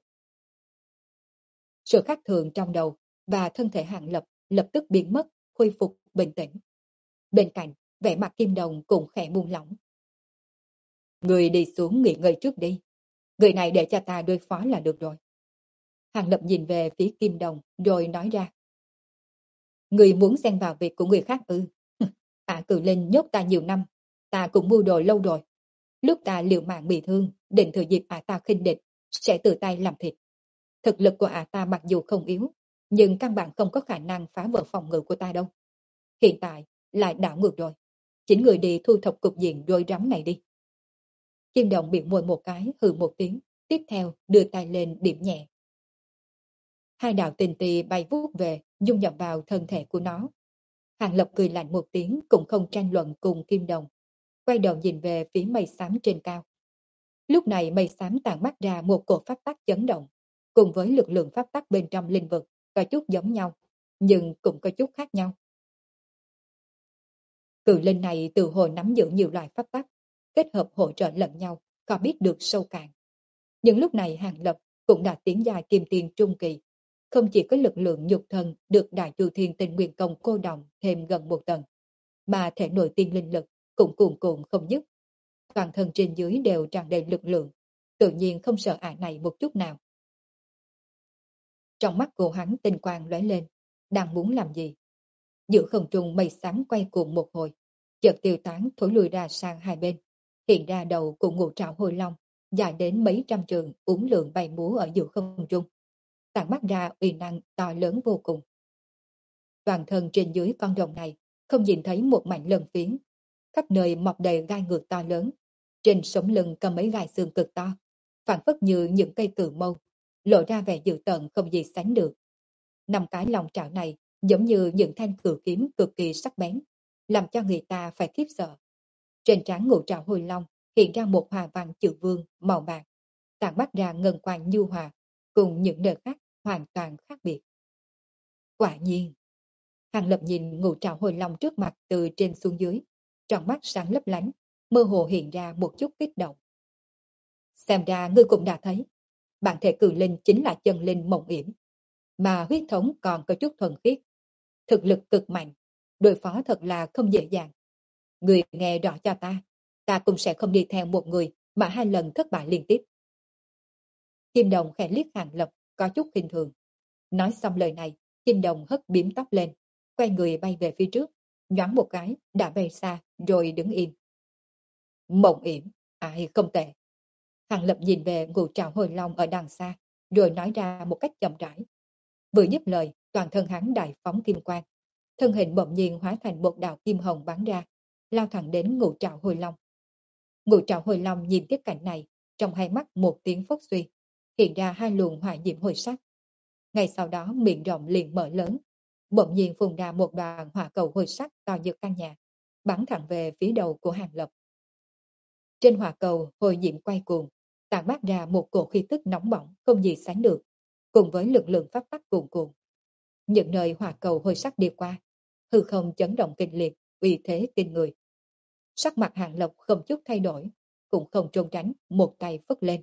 S1: Sự khác thường trong đầu và thân thể Hàng Lập lập tức biến mất, khôi phục bình tĩnh. Bên cạnh, vẻ mặt kim đồng cũng khẽ buông lỏng. Người đi xuống nghỉ ngơi trước đi. Người này để cho ta đối phó là được rồi. Hàng Lập nhìn về phía kim đồng rồi nói ra. Người muốn xen vào việc của người khác ư? Cự Linh nhốt ta nhiều năm, ta cũng mưu đồ lâu rồi. Lúc ta liều mạng bị thương, định thừa dịp ta khinh địch, sẽ tự tay làm thịt. Thực lực của ta mặc dù không yếu, nhưng căn bản không có khả năng phá vỡ phòng ngự của ta đâu. Hiện tại lại đảo ngược rồi. Chính người đi thu thập cục diện rối rắm này đi. Kim đồng bị môi một cái, hừ một tiếng, tiếp theo đưa tay lên điểm nhẹ. Hai đạo tình tì bay vút về, dung nhập vào thân thể của nó. Hàng Lập cười lạnh một tiếng cũng không tranh luận cùng kim đồng, quay đầu nhìn về phía mây xám trên cao. Lúc này mây xám tản mát ra một cột pháp tắc chấn động, cùng với lực lượng pháp tắc bên trong linh vực, có chút giống nhau, nhưng cũng có chút khác nhau. Cự linh này từ hồi nắm giữ nhiều loại pháp tắc, kết hợp hỗ trợ lẫn nhau, có biết được sâu cạn. Nhưng lúc này Hàng Lập cũng đã tiến dài kim tiền trung kỳ, không chỉ có lực lượng nhục thân được Đại Chu Thiên Tinh Nguyên Công cô đồng thêm gần một tầng, mà thể nội tiên linh lực cũng cuồn cuộn không dứt. Toàn thân trên dưới đều tràn đầy lực lượng, tự nhiên không sợ này một chút nào. Trong mắt của hắn tinh quang lóe lên, đang muốn làm gì? Giữa không trung mây xám quay cuồng một hồi, chợt tiêu tán thối lùi ra sang hai bên, hiện ra đầu của ngũ trảo hồi long, dài đến mấy trăm trường uốn lượn bay múa ở giữa không trung, tản mắt ra uy năng to lớn vô cùng. Toàn thân trên dưới con rồng này không nhìn thấy một mảnh lân phiến, khắp nơi mọc đầy gai ngược to lớn, trên sống lưng cầm mấy gai xương cực to, phản phất như những cây cự mâu, lộ ra vẻ dữ tợn không gì sánh được. Năm cái lòng trảo này giống như những thanh cự kiếm cực kỳ sắc bén, làm cho người ta phải khiếp sợ. Trên trán ngũ trảo hồi long hiện ra một hoa văn chữ vương màu bạc, tản mắt ra ngân quang nhu hòa, cùng những nơi khác hoàn toàn khác biệt. Quả nhiên, Hàng Lập nhìn ngũ trảo hồi long trước mặt từ trên xuống dưới, trong mắt sáng lấp lánh, mơ hồ hiện ra một chút kích động. Xem ra ngươi cũng đã thấy, bản thể cử linh chính là chân linh mộng yểm, mà huyết thống còn có chút thuần khiết, thực lực cực mạnh, đối phó thật là không dễ dàng. Người nghe rõ cho ta cũng sẽ không đi theo một người mà hai lần thất bại liên tiếp. Kim Đồng khẽ liếc Hàng Lập, có chút khinh thường. Nói xong lời này, Kim Đồng hất bím tóc lên, quay người bay về phía trước, nhoáng một cái, đã bay xa, rồi đứng im. Mộng yểm, ai không tệ. Hàng Lập nhìn về ngũ trảo hồi long ở đằng xa, rồi nói ra một cách chậm rãi. Vừa dứt lời, toàn thân hắn đại phóng kim quang. Thân hình bỗng nhiên hóa thành một đạo kim hồng bắn ra, lao thẳng đến ngũ trảo hồi long. Ngũ trảo hồi long nhìn tiếp cảnh này, trong hai mắt một tiếng phốc suy, hiện ra hai luồng hỏa diễm hồi sắc. Ngay sau đó miệng rộng liền mở lớn, bỗng nhiên phun ra một đoàn hỏa cầu hồi sắc to như căn nhà, bắn thẳng về phía đầu của Hàng Lập. Trên hỏa cầu hồi diễm quay cuồng, tản mát ra một cổ khí tức nóng bỏng không gì sánh được, cùng với lực lượng pháp tắc cuồn cuộn. Những nơi hỏa cầu hồi sắc đi qua, hư không chấn động kịch liệt, uy thế kinh người. Sắc mặt Hàng Lập không chút thay đổi, cũng không trốn tránh, một tay phất lên.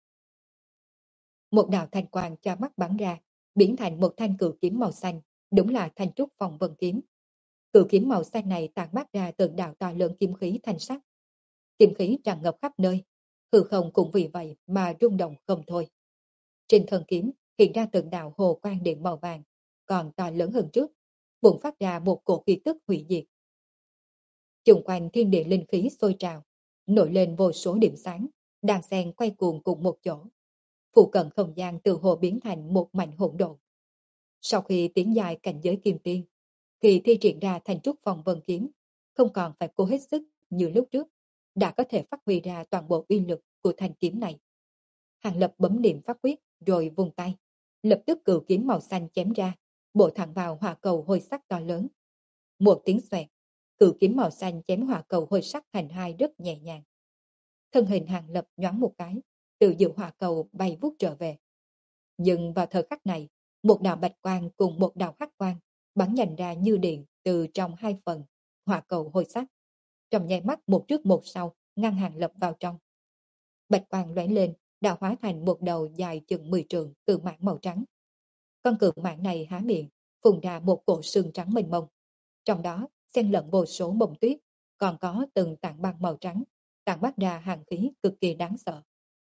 S1: Một đạo thanh quang cho mắt bắn ra, biến thành một thanh cự kiếm màu xanh, đúng là thanh trúc phong vân kiếm. Cự kiếm màu xanh này tản mát ra từng đạo to lớn kim khí thanh sắc. Kim khí tràn ngập khắp nơi, hư không cũng vì vậy mà rung động không thôi. Trên thân kiếm hiện ra từng đạo hồ quang điện màu vàng, còn to lớn hơn trước, bùng phát ra một cổ khí tức hủy diệt. Xung quanh thiên địa linh khí sôi trào, nổi lên vô số điểm sáng, đan xen quay cuồng cùng một chỗ. Phụ cận không gian từ hồ biến thành một mảnh hỗn độn. Sau khi tiến dài cảnh giới kim tiên, thì thi triển ra thành trúc phong vân kiếm, không còn phải cố hết sức như lúc trước, đã có thể phát huy ra toàn bộ uy lực của thanh kiếm này. Hàng Lập bấm niệm pháp quyết rồi vung tay, lập tức cự kiếm màu xanh chém ra, bổ thẳng vào hỏa cầu hôi sắc to lớn. Một tiếng xoẹt, cự kiếm màu xanh chém hỏa cầu hôi sắc thành hai rất nhẹ nhàng. Thân hình Hàng Lập nhoáng một cái, từ giữa hỏa cầu bay vút trở về. Nhưng vào thời khắc này, một đạo bạch quang cùng một đạo hắc quang bắn nhanh ra như điện từ trong hai phần hỏa cầu hôi sắc. Trong nháy mắt một trước một sau, ngăn Hàng Lập vào trong. Bạch quang lóe lên, đã hóa thành một đầu dài chừng 10 trượng cự mãng màu trắng. Con cự mãng này há miệng, phun ra một cổ xương trắng mênh mông. Trong đó xen lẫn vô số bông tuyết, còn có từng tảng băng màu trắng, tản mát ra hàn khí cực kỳ đáng sợ.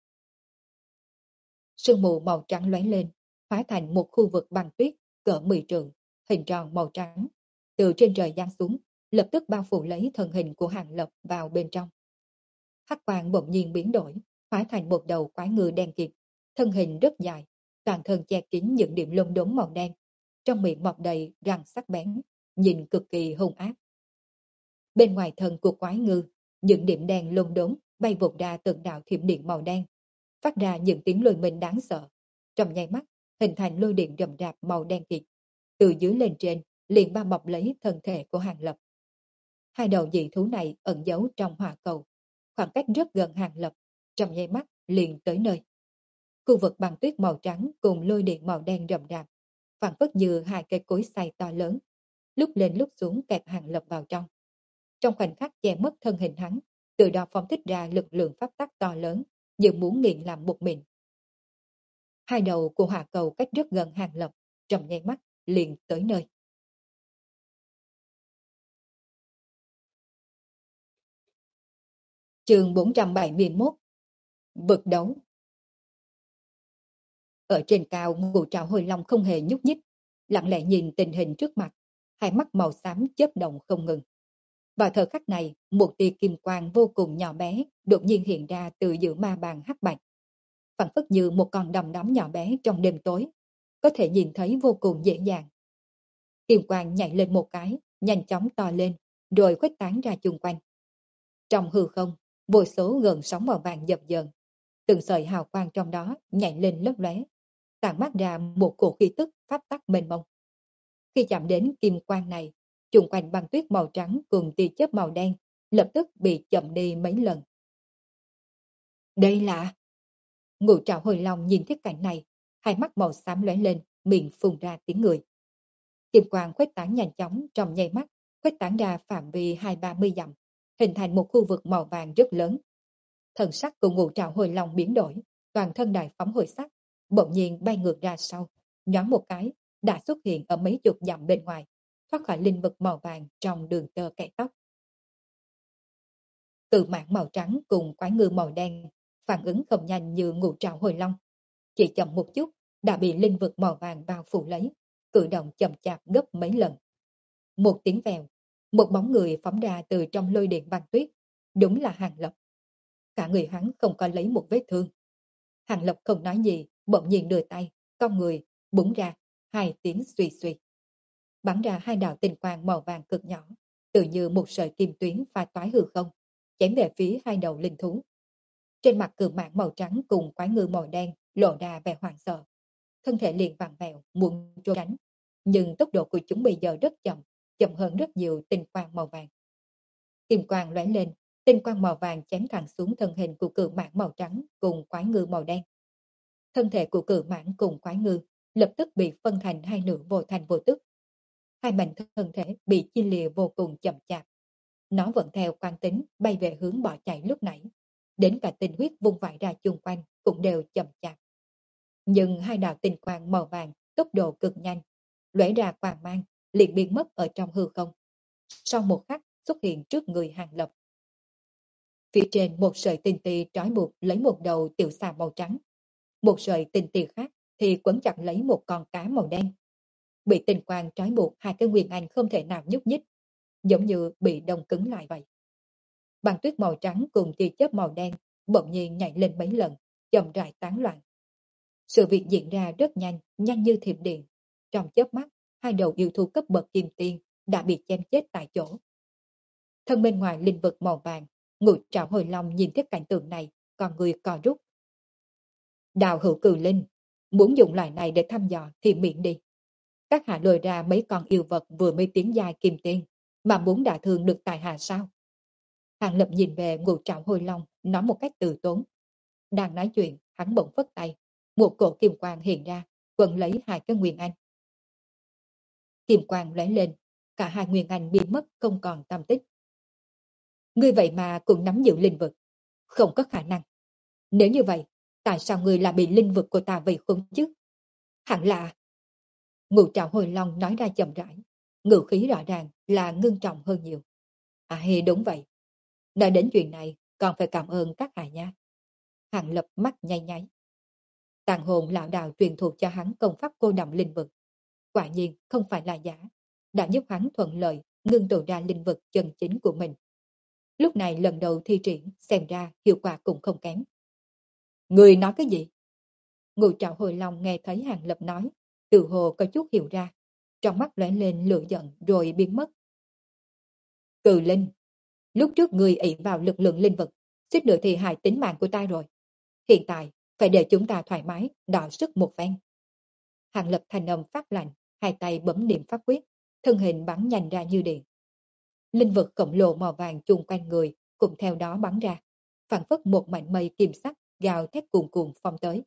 S1: Sương mù màu trắng lóe lên, hóa thành một khu vực băng tuyết cỡ 10 trượng, hình tròn màu trắng, từ trên trời giáng xuống, lập tức bao phủ lấy thân hình của Hàng Lập vào bên trong. Hắc quang bỗng nhiên biến đổi, hóa thành một đầu quái ngư đen kịt, thân hình rất dài, toàn thân che kín những điểm lông đốm màu đen, trong miệng mọc đầy răng sắc bén, nhìn cực kỳ hung ác. Bên ngoài thân của quái ngư, những điểm đen lông đốm bay vụt ra từng đạo thiểm điện màu đen, phát ra những tiếng lôi mình đáng sợ. Trong nháy mắt, hình thành lôi điện rầm rạp màu đen kịt, từ dưới lên trên liền bao bọc lấy thân thể của Hàng Lập. Hai đầu dị thú này ẩn giấu trong hỏa cầu, khoảng cách rất gần Hàng Lập, trong nháy mắt liền tới nơi. Khu vực băng tuyết màu trắng cùng lôi điện màu đen rầm rạp, phản phất như hai cây cối xay to lớn, lúc lên lúc xuống kẹp Hàng Lập vào trong. Trong khoảnh khắc che mất thân hình hắn, từ đó phóng thích ra lực lượng pháp tắc to lớn, như muốn nghiền làm một mình. Hai đầu của hỏa cầu cách rất gần Hàng Lập, trong nháy mắt liền tới nơi. Chương 471. Vực đấu. Ở trên cao, Ngũ Trảo Hồi Long không hề nhúc nhích, lặng lẽ nhìn tình hình trước mặt, hai mắt màu xám chớp động không ngừng. Vào thời khắc này, một tia kim quang vô cùng nhỏ bé đột nhiên hiện ra từ giữa ma bàn hắc bạch, phảng phất như một con đom đóm nhỏ bé trong đêm tối, có thể nhìn thấy vô cùng dễ dàng. Kim quang nhảy lên một cái, nhanh chóng to lên, rồi khuếch tán ra chung quanh. Trong hư không, vô số gần sóng màu vàng dập dờn, từng sợi hào quang trong đó nhảy lên lấp lóe, tản mát ra một cổ khí tức pháp tắc mênh mông. Khi chạm đến kim quang này, chung quanh băng tuyết màu trắng cùng tia chớp màu đen lập tức bị chậm đi mấy lần. Đây là... Ngũ Trảo Hồi Long nhìn thiết cảnh này, hai mắt màu xám lóe lên, miệng phun ra tiếng người. Kim quang khuếch tán nhanh chóng trong nháy mắt, khuếch tán ra phạm vi 20-30 dặm, hình thành một khu vực màu vàng rất lớn. Thần sắc của Ngũ Trảo Hồi Long biến đổi, toàn thân đại phóng hồi sắc, bỗng nhiên bay ngược ra sau, nhoáng một cái, đã xuất hiện ở mấy chục dặm bên ngoài, thoát khỏi linh vực màu vàng trong đường tơ kẻ tóc. Cự mãng màu trắng cùng quái ngư màu đen phản ứng không nhanh như Ngũ Trảo Hồi Long, chỉ chậm một chút đã bị linh vực màu vàng bao phủ lấy, cử động chậm chạp gấp mấy lần. Một tiếng vèo, một bóng người phóng ra từ trong lôi điện băng tuyết, đúng là Hàng Lập. Cả người hắn không có lấy một vết thương. Hàng Lập không nói gì, bỗng nhiên đưa tay, cong người, búng ra, hai tiếng suy suy. Bắn ra hai đạo tinh quang màu vàng cực nhỏ, tự như một sợi kim tuyến pha toái hư không, chém về phía hai đầu linh thú. Trên mặt cự mãng màu trắng cùng quái ngư màu đen lộ ra vẻ hoảng sợ. Thân thể liền vặn vẹo, muốn trốn tránh. Nhưng tốc độ của chúng bây giờ rất chậm, chậm hơn rất nhiều tinh quang màu vàng. Kim quang lóe lên, tinh quang màu vàng chém thẳng xuống thân hình của cự mãng màu trắng cùng quái ngư màu đen. Thân thể của cự mãng cùng quái ngư lập tức bị phân thành hai nửa vô thành vô tức. Hai mảnh thân thể bị chia lìa vô cùng chậm chạp. Nó vẫn theo quán tính bay về hướng bỏ chạy lúc nãy. Đến cả tinh huyết vung vãi ra chung quanh cũng đều chậm chạp. Nhưng hai đạo tinh quang màu vàng tốc độ cực nhanh, lóe ra quang mang, liền biến mất ở trong hư không. Sau một khắc xuất hiện trước người Hàng Lập. Phía trên một sợi tinh tì trói buộc lấy một đầu tiểu xà màu trắng. Một sợi tinh tì khác thì quấn chặt lấy một con cá màu đen. Bị tinh quang trói buộc hai cái nguyên anh không thể nào nhúc nhích, giống như bị đông cứng lại vậy. Băng tuyết màu trắng cùng tia chớp màu đen bỗng nhiên nhảy lên mấy lần, chậm rãi tán loạn. Sự việc diễn ra rất nhanh, nhanh như thiểm điện. Trong chớp mắt, hai đầu yêu thú cấp bậc kim tiên đã bị chém chết tại chỗ. Thân bên ngoài linh vực màu vàng, Ngũ Trảo Hồi Long nhìn thấy cảnh tượng này, còn người co rút. Đào hữu cử linh, muốn dùng loại này để thăm dò thì miệng đi. Các hạ lôi ra mấy con yêu vật vừa mới tiến giai kim tiên, mà muốn đả thương được tại hạ sao? Hàng Lập nhìn về Ngũ Trảo Hồi Long, nói một cách từ tốn. Đang nói chuyện, hắn bỗng phất tay, một cổ kim quang hiện ra, quấn lấy hai cái nguyên anh. Kim quang lóe lên, cả hai nguyên anh biến mất không còn tăm tích. Ngươi vậy mà cũng nắm giữ linh vực, không có khả năng. Nếu như vậy, tại sao ngươi lại bị linh vực của ta vây khốn chứ? Hẳn là... Ngũ Trảo Hồi Long nói ra chậm rãi, ngữ khí rõ ràng là ngưng trọng hơn nhiều. À đúng vậy. Nói đến chuyện này, còn phải cảm ơn các hạ nha. Hàng Lập mắt nháy nháy. Tàn hồn lão đạo truyền thụ cho hắn công pháp cô động linh vực. Quả nhiên không phải là giả, đã giúp hắn thuận lợi ngưng tụ ra linh vực chân chính của mình. Lúc này lần đầu thi triển, xem ra hiệu quả cũng không kém. Người nói cái gì? Ngũ Trảo Hồi Long nghe thấy Hàng Lập nói, tự hồ có chút hiểu ra, trong mắt lóe lên lửa giận rồi biến mất. Cừ Linh, lúc trước người ỷ vào lực lượng linh vực, suýt nữa thì hại tính mạng của ta rồi. Hiện tại, phải để chúng ta thoải mái, đọ sức một phen. Hàng Lập thanh âm phát lạnh, hai tay bấm niệm pháp quyết, thân hình bắn nhanh ra như điện. Linh vực khổng lồ màu vàng chung quanh người cũng theo đó bắn ra, phản phất một mảnh mây kim sắc gào thét cuồn cuộn phong tới.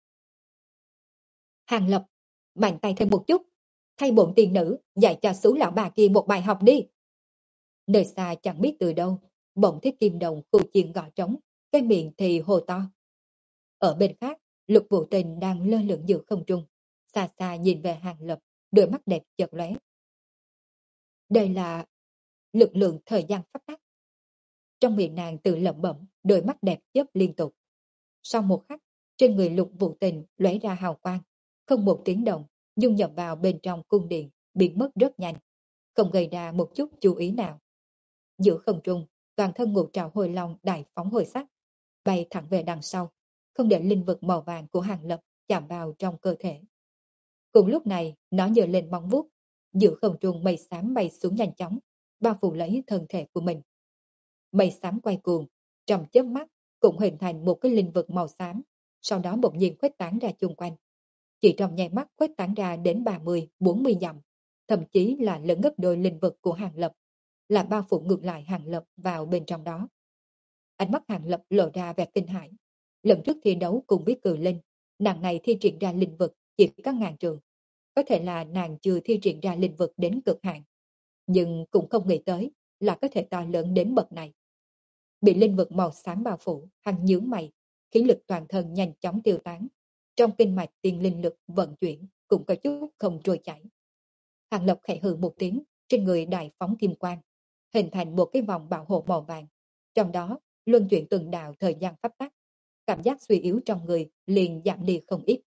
S1: Hàng Lập, mạnh tay thêm một chút, thay bổn tiền nữ dạy cho xú lão bà kia một bài học đi. Nơi xa chẳng biết từ đâu, bỗng thiết kim đồng khu chiên gõ trống, cái miệng thì hồ to. Ở bên khác, Lục Vũ Tình đang lơ lửng giữa không trung, xa xa nhìn về Hàng Lập, đôi mắt đẹp chợt lóe. Đây là lực lượng thời gian pháp tắc. Trong miệng nàng tự lẩm bẩm, đôi mắt đẹp chớp liên tục. Sau một khắc, trên người Lục Vũ Tình lóe ra hào quang, không một tiếng động, dung nhập vào bên trong cung điện, biến mất rất nhanh, không gây ra một chút chú ý nào. Giữa không trung, toàn thân Ngũ Trảo Hồi Long đại phóng hồi sắc, bay thẳng về đằng sau, không để linh vực màu vàng của Hàng Lập chạm vào trong cơ thể. Cùng lúc này, nó giơ lên móng vuốt, giữa không trung mây xám bay xuống nhanh chóng, bao phủ lấy thân thể của mình. Mây xám quay cuồng, trong chớp mắt cũng hình thành một cái linh vực màu xám, sau đó bỗng nhiên khuếch tán ra chung quanh. Chỉ trong nháy mắt khuếch tán ra đến 30-40 dặm, thậm chí là lớn gấp đôi linh vực của Hàng Lập, là bao phủ ngược lại Hàng Lập vào bên trong đó. Ánh mắt Hàng Lập lộ ra vẻ kinh hãi. Lần trước thi đấu cùng với Cừ Linh, nàng này thi triển ra linh vực chỉ có ngàn trường. Có thể là nàng chưa thi triển ra linh vực đến cực hạn, nhưng cũng không nghĩ tới là có thể to lớn đến bậc này. Bị linh vực màu xám bao phủ, hắn nhướng mày, khí lực toàn thân nhanh chóng tiêu tán. Trong kinh mạch tiên linh lực vận chuyển cũng có chút không trôi chảy. Hàng Lập khẽ hừ một tiếng, trên người đại phóng kim quang, hình thành một cái vòng bảo hộ màu vàng. Trong đó, luân chuyển từng đạo thời gian pháp tắc, cảm giác suy yếu trong người liền giảm đi không ít.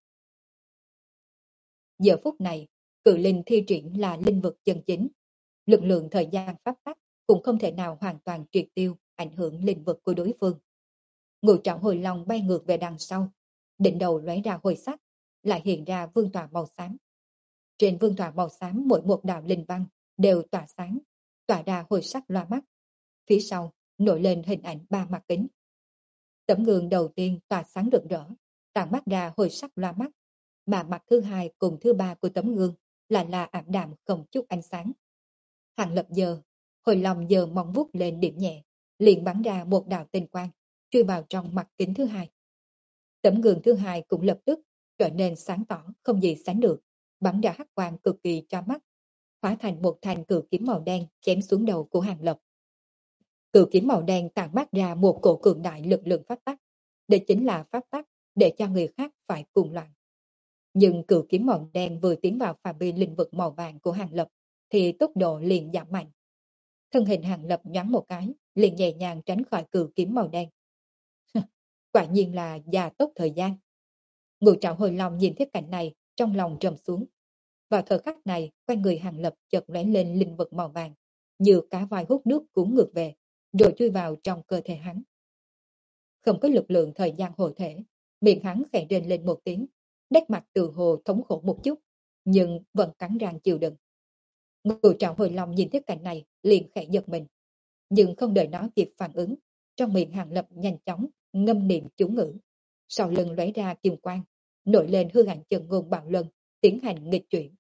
S1: Giờ phút này, Cự Linh thi triển là linh vực chân chính. Lực lượng thời gian pháp tắc cũng không thể nào hoàn toàn triệt tiêu ảnh hưởng linh vực của đối phương. Ngũ Trảo Hồi Long bay ngược về đằng sau, đỉnh đầu lóe ra hồi sắc, lại hiện ra vương tọa màu xám. Trên vương tọa màu xám mỗi một đạo linh văn đều tỏa sáng, tỏa ra hồi sắc loa mắt. Phía sau nổi lên hình ảnh ba mặt kính. Tấm gương đầu tiên tỏa sáng rực rỡ, tản mắt ra hồi sắc loa mắt, mà mặt thứ hai cùng thứ ba của tấm gương lại là ảm đạm không chút ánh sáng. Hàng Lập giờ, Hồi Long giờ mong vuốt lên điểm nhẹ, liền bắn ra một đạo tinh quang, chui vào trong mặt kính thứ hai. Tấm gương thứ hai cũng lập tức trở nên sáng tỏ không gì sánh được, bắn ra hắc quang cực kỳ chói mắt, hóa thành một thanh cự kiếm màu đen chém xuống đầu của Hàng Lập. Cự kiếm màu đen tản mát ra một cổ cường đại lực lượng pháp tắc, đây chính là pháp tắc để cho người khác phải cuồng loạn. Nhưng cự kiếm màu đen vừa tiến vào phạm vi lĩnh vực màu vàng của Hàng Lập thì tốc độ liền giảm mạnh. Thân hình Hàng Lập nhoáng một cái, liền nhẹ nhàng tránh khỏi cự kiếm màu đen. Quả nhiên là gia tốc thời gian. Ngũ Trảo Hồi Long nhìn thấy cảnh này, trong lòng trầm xuống. Vào thời khắc này, quanh người Hàng Lập chợt lóe lên linh vật màu vàng, như cá voi hút nước cuốn ngược về, rồi chui vào trong cơ thể hắn. Không có lực lượng thời gian hộ thể, miệng hắn khẽ rên lên một tiếng, nét mặt tự hồ thống khổ một chút, nhưng vẫn cắn răng chịu đựng. Ngũ Trảo Hồi Long nhìn thấy cảnh này, liền khẽ giật mình, nhưng không đợi nó kịp phản ứng, trong miệng Hàng Lập nhanh chóng ngâm niệm chú ngữ, sau lưng lóe ra kim quang, nổi lên hư ảnh chân ngôn bạo luân, tiến hành nghịch chuyển.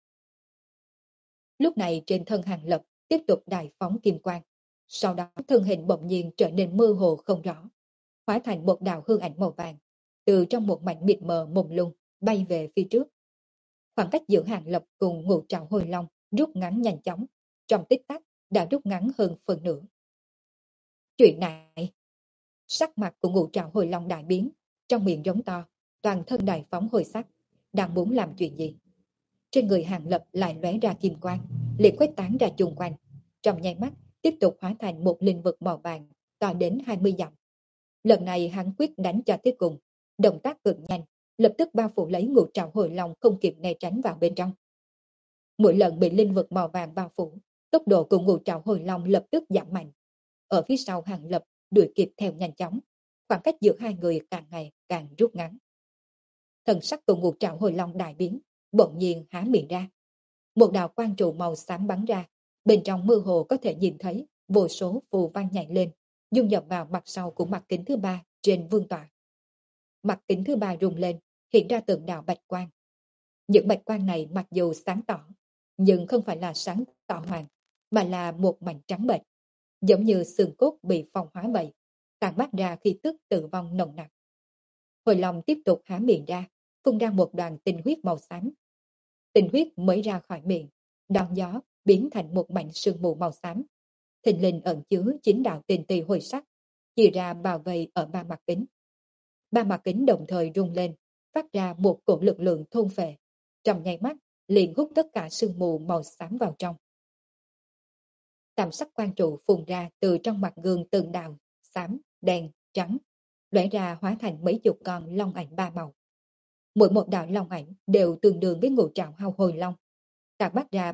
S1: Lúc này trên thân Hàng Lập tiếp tục đại phóng kim quang, sau đó thân hình bỗng nhiên trở nên mơ hồ không rõ, hóa thành một đạo hư ảnh màu vàng, từ trong một mảnh mịt mờ mông lung bay về phía trước. Khoảng cách giữa Hàng Lập cùng Ngũ Trảo Hồi Long rút ngắn nhanh chóng, trong tích tắc đã rút ngắn hơn phần nửa. Chuyện này, sắc mặt của Ngũ Trảo Hồi Long đại biến, trong miệng giống to, toàn thân đại phóng hồi sắc, đang muốn làm chuyện gì? Trên người Hàng Lập lại lóe ra kim quang, liền khuếch tán ra chung quanh, trong nháy mắt tiếp tục hóa thành một linh vực màu vàng to đến 20 dặm. Lần này hắn quyết đánh cho tới cùng, động tác cực nhanh, lập tức bao phủ lấy Ngũ Trảo Hồi Long không kịp né tránh vào bên trong. Mỗi lần bị linh vực màu vàng bao phủ, tốc độ của Ngũ Trảo Hồi Long lập tức giảm mạnh. Ở phía sau Hàng Lập đuổi kịp theo nhanh chóng, khoảng cách giữa hai người càng ngày càng rút ngắn. Thần sắc của Ngũ Trảo Hồi Long đại biến, bỗng nhiên há miệng ra. Một đạo quang trụ màu xám bắn ra, bên trong mơ hồ có thể nhìn thấy vô số phù văn nhảy lên, dung nhập vào mặt sau của mặt kính thứ ba trên vương tọa. Mặt kính thứ ba rung lên, hiện ra từng đạo bạch quang. Những bạch quang này mặc dù sáng tỏ, nhưng không phải là sáng tỏ hoàn, mà là một mảnh trắng bệch, giống như xương cốt bị phong hóa vậy, tản mát ra khí tức tử vong nồng nặc. Hồi Long tiếp tục há miệng ra, phun ra một đoàn tinh huyết màu xám. Tinh huyết mới ra khỏi miệng, đón gió biến thành một mảnh sương mù màu xám. Thình lình ẩn chứa chín đạo tiền tỳ hồi sắc, chia ra bao vây ở ba mặt kính. Ba mặt kính đồng thời rung lên, phát ra một cổ lực lượng thôn phệ. Trong nháy mắt, liền hút tất cả sương mù màu xám vào trong. Tam sắc quang trụ phun ra từ trong mặt gương từng đạo, xám, đen, trắng, lóe ra hóa thành mấy chục con long ảnh ba màu. Mỗi một đạo long ảnh đều tương đương với Ngũ Trảo Hồi Long, tản bắt ra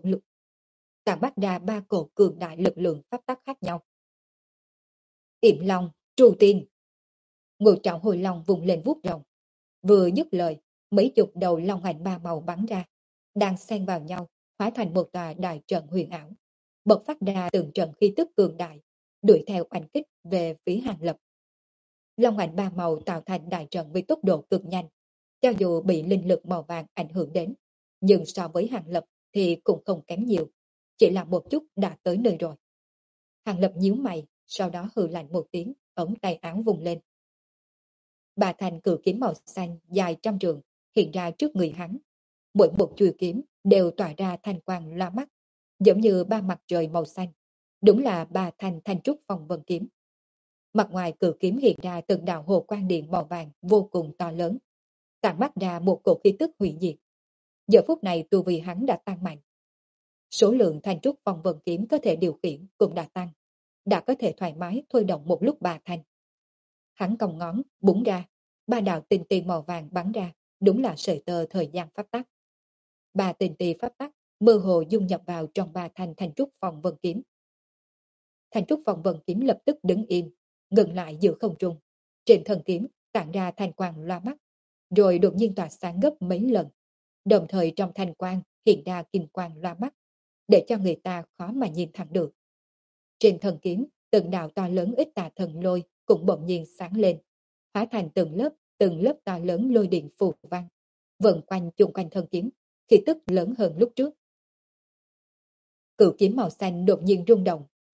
S1: ba cổ cường đại lực lượng pháp tắc khác nhau. Yểm Long, Tru Tiên. Ngũ Trảo Hồi Long vùng lên vuốt rồng, vừa dứt lời, mấy chục đầu long ảnh ba màu bắn ra, đang xen vào nhau, hóa thành một tòa đại trận huyền ảo, bộc phát ra từng trận khí tức cường đại, đuổi theo oanh kích về phía Hàng Lập. Long ảnh ba màu tạo thành đại trận với tốc độ cực nhanh, cho dù bị linh lực màu vàng ảnh hưởng đến, nhưng so với Hàng Lập thì cũng không kém nhiều, chỉ là một chút đã tới nơi rồi. Hàng Lập nhíu mày, sau đó hừ lạnh một tiếng, ống tay áo vùng lên. Ba thanh cự kiếm màu xanh dài trăm trượng hiện ra trước người hắn, mỗi một chuôi kiếm đều tỏa ra thanh quang loa mắt, giống như ba mặt trời màu xanh, đúng là ba thanh thanh trúc phong vân kiếm. Mặt ngoài cự kiếm hiện ra từng đạo hồ quang điện màu vàng vô cùng to lớn, tản mát ra một cổ khí tức hủy diệt. Giờ phút này tu vi hắn đã tăng mạnh. Số lượng thanh trúc phong vân kiếm có thể điều khiển cũng đã tăng, đã có thể thoải mái thôi động một lúc ba thanh. Hắn cong ngón, búng ra, ba đạo tinh tiền màu vàng bắn ra, đúng là sợi tơ thời gian pháp tắc. Ba tinh tiền pháp tắc mơ hồ dung nhập vào trong ba thanh thanh trúc phong vân kiếm. Thanh trúc phong vân kiếm lập tức đứng im, ngừng lại giữa không trung. Trên thân kiếm tản ra thanh quang loa mắt, rồi đột nhiên tỏa sáng gấp mấy lần. Đồng thời trong thanh quang hiện ra kim quang loa mắt, để cho người ta khó mà nhìn thẳng được. Trên thân kiếm, từng đạo to lớn ít tà thần lôi cũng bỗng nhiên sáng lên, hóa thành từng lớp to lớn lôi điện phù văn, vần quanh chung quanh thân kiếm, khí tức lớn hơn lúc trước. Cự kiếm màu xanh đột nhiên rung động,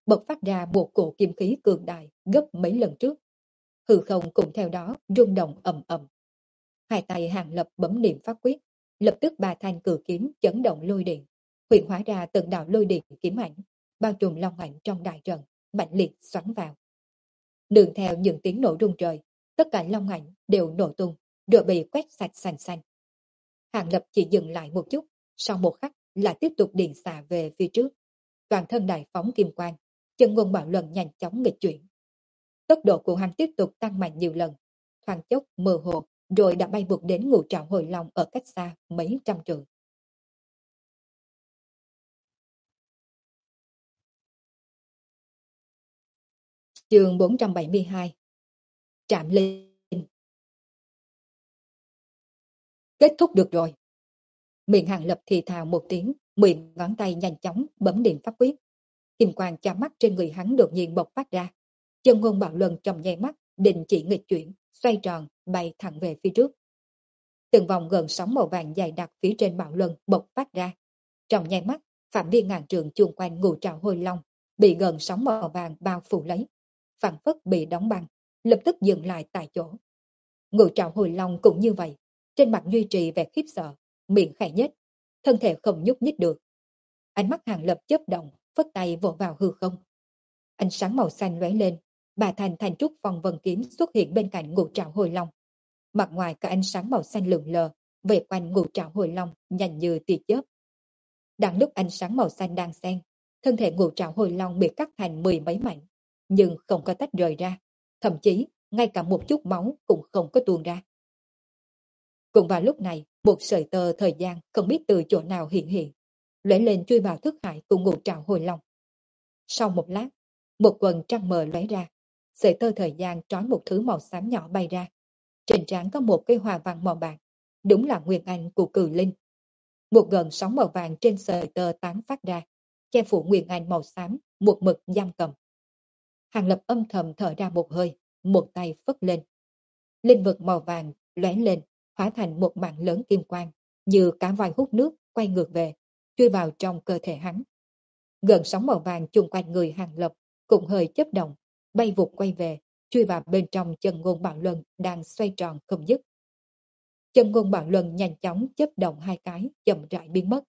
S1: bộc phát ra một cổ kim khí cường đại gấp mấy lần trước. Hư không cũng theo đó rung động ầm ầm. Hai tay Hàng Lập bấm niệm pháp quyết, lập tức ba thanh cử kiếm chấn động lôi điện, huyễn hóa ra từng đạo lôi điện kiếm ảnh, bao trùm long ảnh trong đại trận, mạnh liệt xoắn vào. Nương theo những tiếng nổ rung trời, tất cả long ảnh đều nổ tung, rồi bị quét sạch sành xanh. Hàng Lập chỉ dừng lại một chút, sau một khắc lại tiếp tục điện xạ về phía trước. Toàn thân đại phóng kim quang, chân ngôn bạo luận nhanh chóng nghịch chuyển. Tốc độ của hắn tiếp tục tăng mạnh nhiều lần, thoáng chốc mơ hồ, rồi đã bay vụt đến ngũ trảo hồi long ở cách xa mấy trăm trượng. Chương 472. Trạm linh. Kết thúc được rồi. Miệng Hàng Lập thì thào một tiếng, 10 ngón tay nhanh chóng bấm điện pháp quyết. Kim quang chói mắt trên người hắn đột nhiên bộc phát ra. Chân ngôn bạo luân trong nháy mắt, đình chỉ nghịch chuyển, xoay tròn, bay thẳng về phía trước. Từng vòng gần sóng màu vàng dày đặc phía trên bạo luân bộc phát ra. Trong nháy mắt, phạm vi ngàn trường chung quanh ngũ trảo hồi long bị gần sóng màu vàng bao phủ lấy, phảng phất bị đóng băng, lập tức dừng lại tại chỗ. Ngũ trảo hồi long cũng như vậy, trên mặt duy trì vẻ khiếp sợ, miệng khẽ nhếch, thân thể không nhúc nhích được. Ánh mắt Hàng Lập chớp động, phất tay vỗ vào hư không. Ánh sáng màu xanh lóe lên, bà thành thành trúc phong vân kiếm xuất hiện bên cạnh ngũ trảo hồi long. Mặt ngoài có ánh sáng màu xanh lượn lờ, về quanh ngũ trảo hồi long nhanh như tia chớp. Đang lúc ánh sáng màu xanh đang xen, thân thể ngũ trảo hồi long bị cắt thành 10 mấy mảnh, nhưng không có tách rời ra, thậm chí ngay cả một chút máu cũng không có tuôn ra. Cũng vào lúc này, một sợi tơ thời gian không biết từ chỗ nào hiện, lóe lên chui vào thức hải của ngũ trảo hồi long. Sau một lát, một quần trăng mờ lóe ra, sợi tơ thời gian trói một thứ màu xám nhỏ bay ra. Trên trán có một cái hoa văn màu bạc, đúng là nguyên anh của Cừ Linh. Một gần sóng màu vàng trên sợi tơ tán phát ra, che phủ nguyên anh màu xám, một mực giam cầm. Hàng Lập âm thầm thở ra một hơi, một tay phất lên. Linh vực màu vàng lóe lên, hóa thành một mạng lớn kim quang, như cá voi hút nước, quay ngược về, chui vào trong cơ thể hắn. Gần sóng màu vàng chung quanh người Hàng Lập cũng hơi chớp động, bay vụt quay về, chui vào bên trong chân ngôn bạo luân đang xoay tròn không dứt. Chân ngôn bạo luân nhanh chóng chớp động hai cái, chậm rãi biến mất.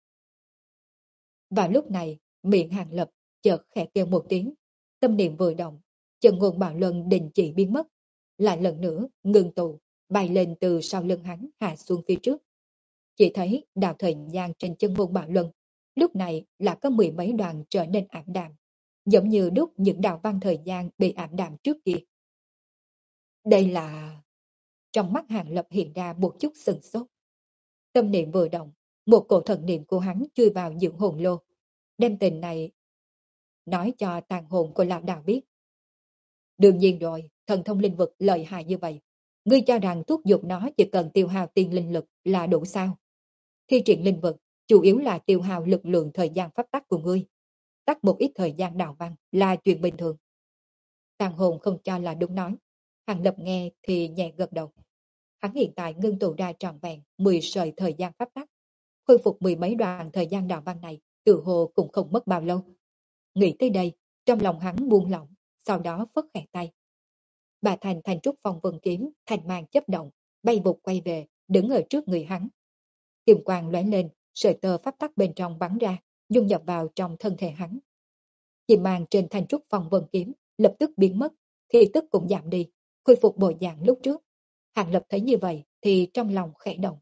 S1: Vào lúc này, miệng Hàng Lập chợt khẽ kêu một tiếng, tâm niệm vừa động, chân ngôn bạo luân đình chỉ biến mất, lại lần nữa ngừng tụ, bay lên từ sau lưng hắn hạ xuống phía trước. Chỉ thấy đạo thời gian trên chân ngôn bạo luân lúc này là có mười mấy đoạn trở nên ảm đạm, giống như đúc những đạo văn thời gian bị ảm đạm trước kia. Đây là... Trong mắt Hàng Lập hiện ra một chút sừng sốt. Tâm niệm vừa động, một cổ thần niệm của hắn chui vào dưỡng hồn lô, đem tình này nói cho tàn hồn của lão đạo biết. Đương nhiên rồi, thần thông linh vực lợi hại như vậy, ngươi cho rằng thúc giục nó chỉ cần tiêu hao tiền linh lực là đủ sao? Thi triển linh vực chủ yếu là tiêu hao lực lượng thời gian pháp tắc của ngươi, tắt một ít thời gian đạo văn là chuyện bình thường. Tàn hồn không cho là đúng nói. Hàng Lập nghe thì nhẹ gật đầu. Hắn hiện tại ngưng tụ ra trọn vẹn 10 sợi thời gian pháp tắc, khôi phục mười mấy đoạn thời gian đạo văn này, tự hồ cũng không mất bao lâu. Nghĩ tới đây, trong lòng hắn buông lỏng, sau đó phất khẽ tay. Bà Thành thành trúc phong vân kiếm, thành màn chấp động, bay vụt quay về, đứng ở trước người hắn. Kim quang lóe lên, sợi tơ pháp tắc bên trong bắn ra, dung nhập vào trong thân thể hắn. Chìm màn trên thành trúc phong vân kiếm lập tức biến mất, thì tức cũng giảm đi, khôi phục bộ dạng lúc trước. Hàng Lập thấy như vậy thì trong lòng khẽ động.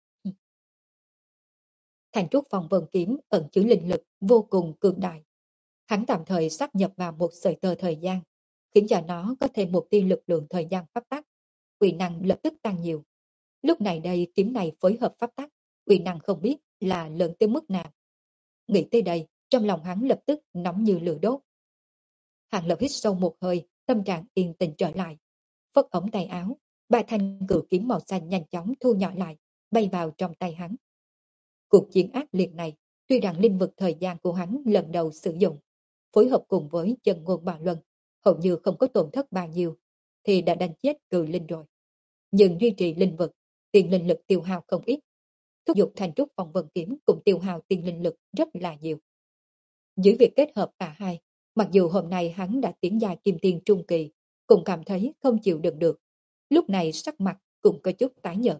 S1: Thành trúc phong vân kiếm ẩn chứa linh lực vô cùng cường đại. Hắn tạm thời sáp nhập vào một sợi tơ thời gian, khiến cho nó có thêm một tia lực lượng thời gian pháp tắc, uy năng lập tức tăng nhiều. Lúc này đây kiếm này phối hợp pháp tắc, uy năng không biết là lớn tới mức nào. Nghĩ tới đây, trong lòng hắn lập tức nóng như lửa đốt. Hàng Lập hít sâu một hơi, tâm trạng yên tĩnh trở lại. Phất ống tay áo, ba thanh cự kiếm màu xanh nhanh chóng thu nhỏ lại, bay vào trong tay hắn. Cuộc chiến ác liệt này, tuy rằng linh vực thời gian của hắn lần đầu sử dụng, phối hợp cùng với chân ngôn bạo luân, hầu như không có tổn thất bao nhiêu, thì đã đánh chết cự linh rồi. Nhưng duy trì linh vực, tiền linh lực tiêu hao không ít. Thúc giục thành trúc phong vân kiếm cũng tiêu hao tiền linh lực rất là nhiều. Dưới việc kết hợp cả hai, Mặc dù hôm nay hắn đã tiến giai kim tiên trung kỳ, cũng cảm thấy không chịu đựng được. Lúc này sắc mặt cũng có chút tái nhợt.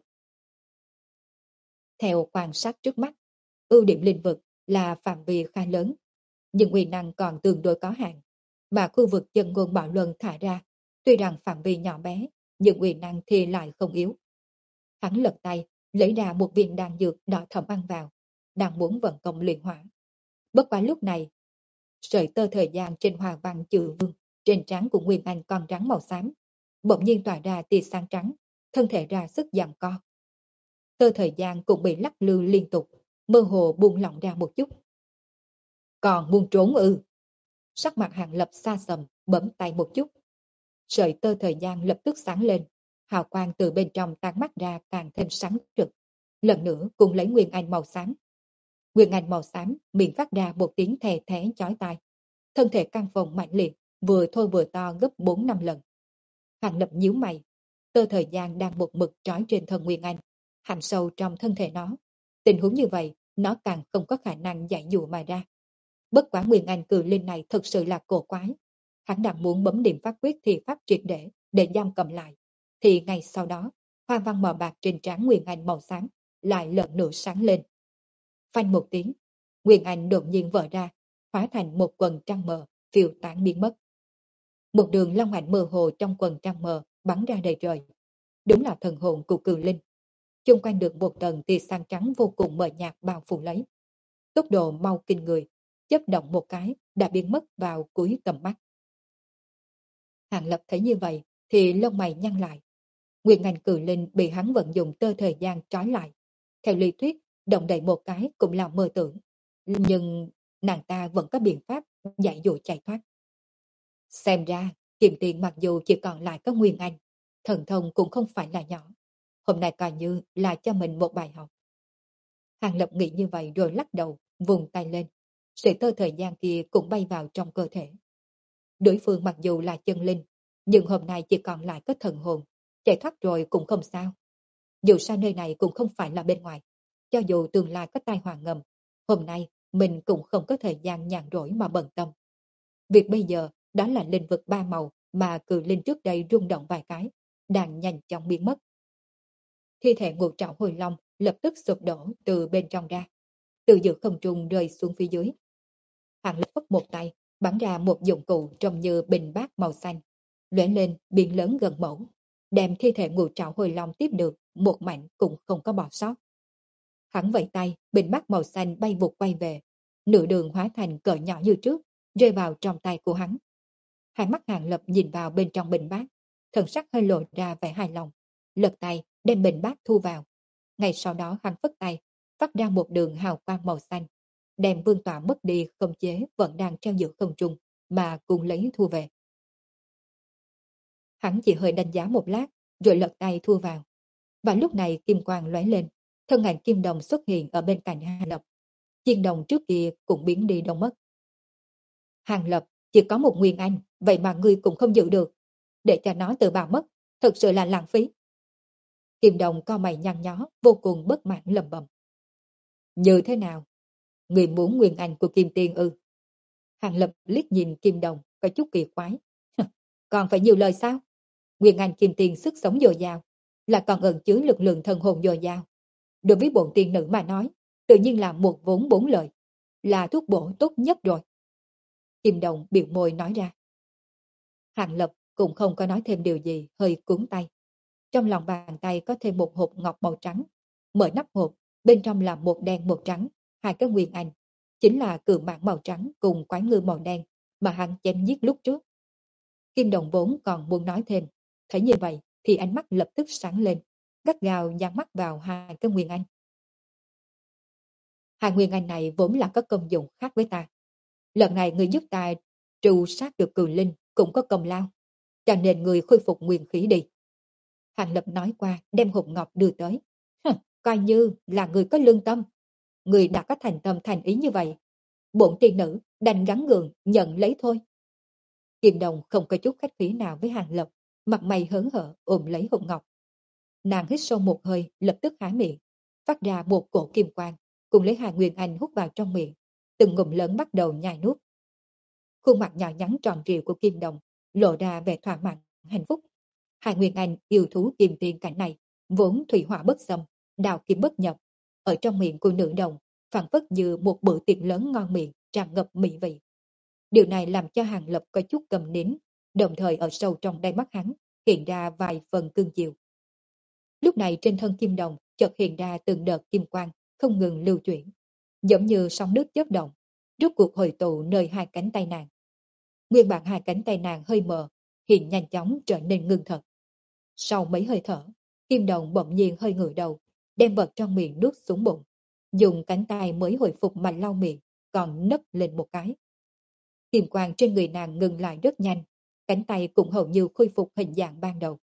S1: Theo quan sát trước mắt, ưu điểm lĩnh vực là phạm vi khá lớn, nhưng uy năng còn tương đối có hạn. Mà khu vực chân ngôn bạo luân thả ra, tuy rằng phạm vi nhỏ bé, nhưng uy năng thì lại không yếu. Hắn lật tay, lấy ra một viên đan dược đỏ thẫm ăn vào, đang muốn vận công luyện hỏa. Bất quá lúc này, sợi tơ thời gian trên hoa văn chữ vương, trên trán của Nguyên Anh con rắn màu xám, bỗng nhiên tỏa ra tia sáng trắng, thân thể ra sức giằng co. Tơ thời gian cũng bị lắc lư liên tục, mơ hồ buông lỏng ra một chút. Còn muốn trốn ư? Sắc mặt Hàng Lập xa sầm, bấm tay một chút. Sợi tơ thời gian lập tức sáng lên, hào quang từ bên trong tan mắt ra càng thêm sáng rực. Lần nữa cùng lấy Nguyên Anh màu xám. Nguyên Anh màu xám miệng phát ra một tiếng thè thé chói tai. Thân thể căng phồng mạnh liệt, vừa thôi vừa to gấp 4-5 lần. Hàng Lập nhíu mày, tơ thời gian đang một mực trói trên thân Nguyên Anh, hằn sâu trong thân thể nó. Tình huống như vậy, nó càng không có khả năng giải dụ mà ra. Bất quả Nguyên Anh cự linh này thật sự là cổ quái. Hắn đang muốn bấm điểm pháp quyết thì pháp triệt để giam cầm lại. Thì ngay sau đó, hoa văn màu bạc trên trán Nguyên Anh màu xám lại lần nữa sáng lên. Phanh một tiếng, Nguyên Anh đột nhiên vỡ ra, hóa thành một quần trăng mờ, phiêu tán biến mất. Một đường long ảnh mơ hồ trong quần trăng mờ bắn ra đầy trời. Đúng là thần hồn của cự linh. Chung quanh được một tầng tia sáng trắng vô cùng mờ nhạt bao phủ lấy. Tốc độ mau kinh người, chớp động một cái đã biến mất vào cuối tầm mắt. Hàng Lập thấy như vậy thì lông mày nhăn lại. Nguyên Anh cự linh bị hắn vận dụng tơ thời gian trói lại. Theo lý thuyết, động đậy một cái cũng là mơ tưởng. Nhưng nàng ta vẫn có biện pháp giải dụ chạy thoát. Xem ra, Kiềm Tiền mặc dù chỉ còn lại có Nguyên Anh, thần thông cũng không phải là nhỏ. Hôm nay coi như là cho mình một bài học. Hàng Lập nghĩ như vậy rồi lắc đầu, vùng tay lên. Sợi tơ thời gian kia cũng bay vào trong cơ thể. Đối phương mặc dù là chân linh, nhưng hôm nay chỉ còn lại có thần hồn. Chạy thoát rồi cũng không sao. Dù sao nơi này cũng không phải là bên ngoài. Cho dù tương lai có tai họa ngầm, hôm nay mình cũng không có thời gian nhàn rỗi mà bận tâm. Việc bây giờ đó là linh vực ba màu mà cự linh trước đây rung động vài cái, đang nhanh chóng biến mất. Thi thể Ngũ Trảo Hồi Long lập tức sụp đổ từ bên trong ra, từ giữa không trung rơi xuống phía dưới. Hàng Lập phất một tay, bắn ra một dụng cụ trông như bình bát màu xanh, lóe lên biển lớn gần mẫu, đem thi thể Ngũ Trảo Hồi Long tiếp được, một mảnh cũng không có bỏ sót. Hắn vẫy tay, bình bát màu xanh bay vụt quay về, nửa đường hóa thành cỡ nhỏ như trước, rơi vào trong tay của hắn. Hai mắt Hàng Lập nhìn vào bên trong bình bát, thần sắc hơi lộ ra vẻ hài lòng, lật tay đem bình bát thu vào. Ngay sau đó hắn phất tay, phát ra một đường hào quang màu xanh, đem vương tọa mất đi không chế vẫn đang treo giữa không trung mà cùng lấy thu về. Hắn chỉ hơi đánh giá một lát, rồi lật tay thu vào. Và lúc này kim quang lóe lên, thân ảnh kim đồng xuất hiện ở bên cạnh Hàng Lập. Chiên đồng trước kia cũng biến đi đâu mất. Hàng Lập chỉ có một Nguyên Anh, vậy mà ngươi cũng không giữ được. Để cho nó tự bào mất, thực sự là lãng phí. Kim đồng co mày nhăn nhó, vô cùng bất mãn lầm bầm. Như thế nào? Người muốn Nguyên Anh của Kim Tiên ư? Hàng Lập liếc nhìn Kim đồng, có chút kỳ quái. Còn phải nhiều lời sao? Nguyên Anh Kim Tiên sức sống dồi dào, là còn ẩn chứa lực lượng thần hồn dồi dào. Đối với bổn tiên nữ mà nói, tự nhiên là một vốn bốn lời, là thuốc bổ tốt nhất rồi. Kim đồng biểu môi nói ra. Hàng Lập cũng không có nói thêm điều gì, hơi cuốn tay. Trong lòng bàn tay có thêm một hộp ngọc màu trắng. Mở nắp hộp, bên trong là một đen một trắng, hai cái Nguyên Anh. Chính là cự mãng màu trắng cùng quái ngư màu đen mà hắn chém giết lúc trước. Kim đồng vốn còn muốn nói thêm. Thấy như vậy thì ánh mắt lập tức sáng lên, gắt gao dán mắt vào hai cái Nguyên Anh. Hai Nguyên Anh này vốn là có công dụng khác với ta. Lần này người giúp ta trù sát được Cừu Linh cũng có công lao, cho nên người khôi phục nguyên khí đi. Hàng Lập nói qua đem hộp ngọc đưa tới. Coi như là người có lương tâm. Người đã có thành tâm thành ý như vậy. Bổn tiên nữ đành gắn gượng nhận lấy thôi. Kim Đồng không có chút khách khí nào với Hàng Lập, mặt mày hớn hở ôm lấy hộp ngọc. Nàng hít sâu một hơi, lập tức há miệng, phát ra một cổ kim quang, cùng lấy Hà Nguyên Anh hút vào trong miệng, từng ngụm lớn bắt đầu nhai nuốt. Khuôn mặt nhỏ nhắn tròn trịa của Kim Đồng lộ ra vẻ thỏa mãn, hạnh phúc. Hai Nguyên Anh yêu thú kim tiền cảnh này, vốn thủy hỏa bất xâm, đào kim bất nhập. Ở trong miệng của nữ đồng, phảng phất như một bữa tiệc lớn ngon miệng, tràn ngập mỹ vị. Điều này làm cho Hàng Lập có chút cầm nín, đồng thời ở sâu trong đáy mắt hắn, hiện ra vài phần cương chiều. Lúc này trên thân Kim Đồng chợt hiện ra từng đợt kim quang, không ngừng lưu chuyển, giống như sóng nước chớp động, rốt cuộc hồi tụ nơi hai cánh tay nàng. Nguyên bản hai cánh tay nàng hơi mờ, hiện nhanh chóng trở nên ngưng thật. Sau mấy hơi thở, Kim Đồng bỗng nhiên hơi ngửa đầu, đem vật trong miệng nuốt xuống bụng, dùng cánh tay mới hồi phục mà lau miệng, còn nấc lên một cái. Kim quang trên người nàng ngừng lại rất nhanh, cánh tay cũng hầu như khôi phục hình dạng ban đầu.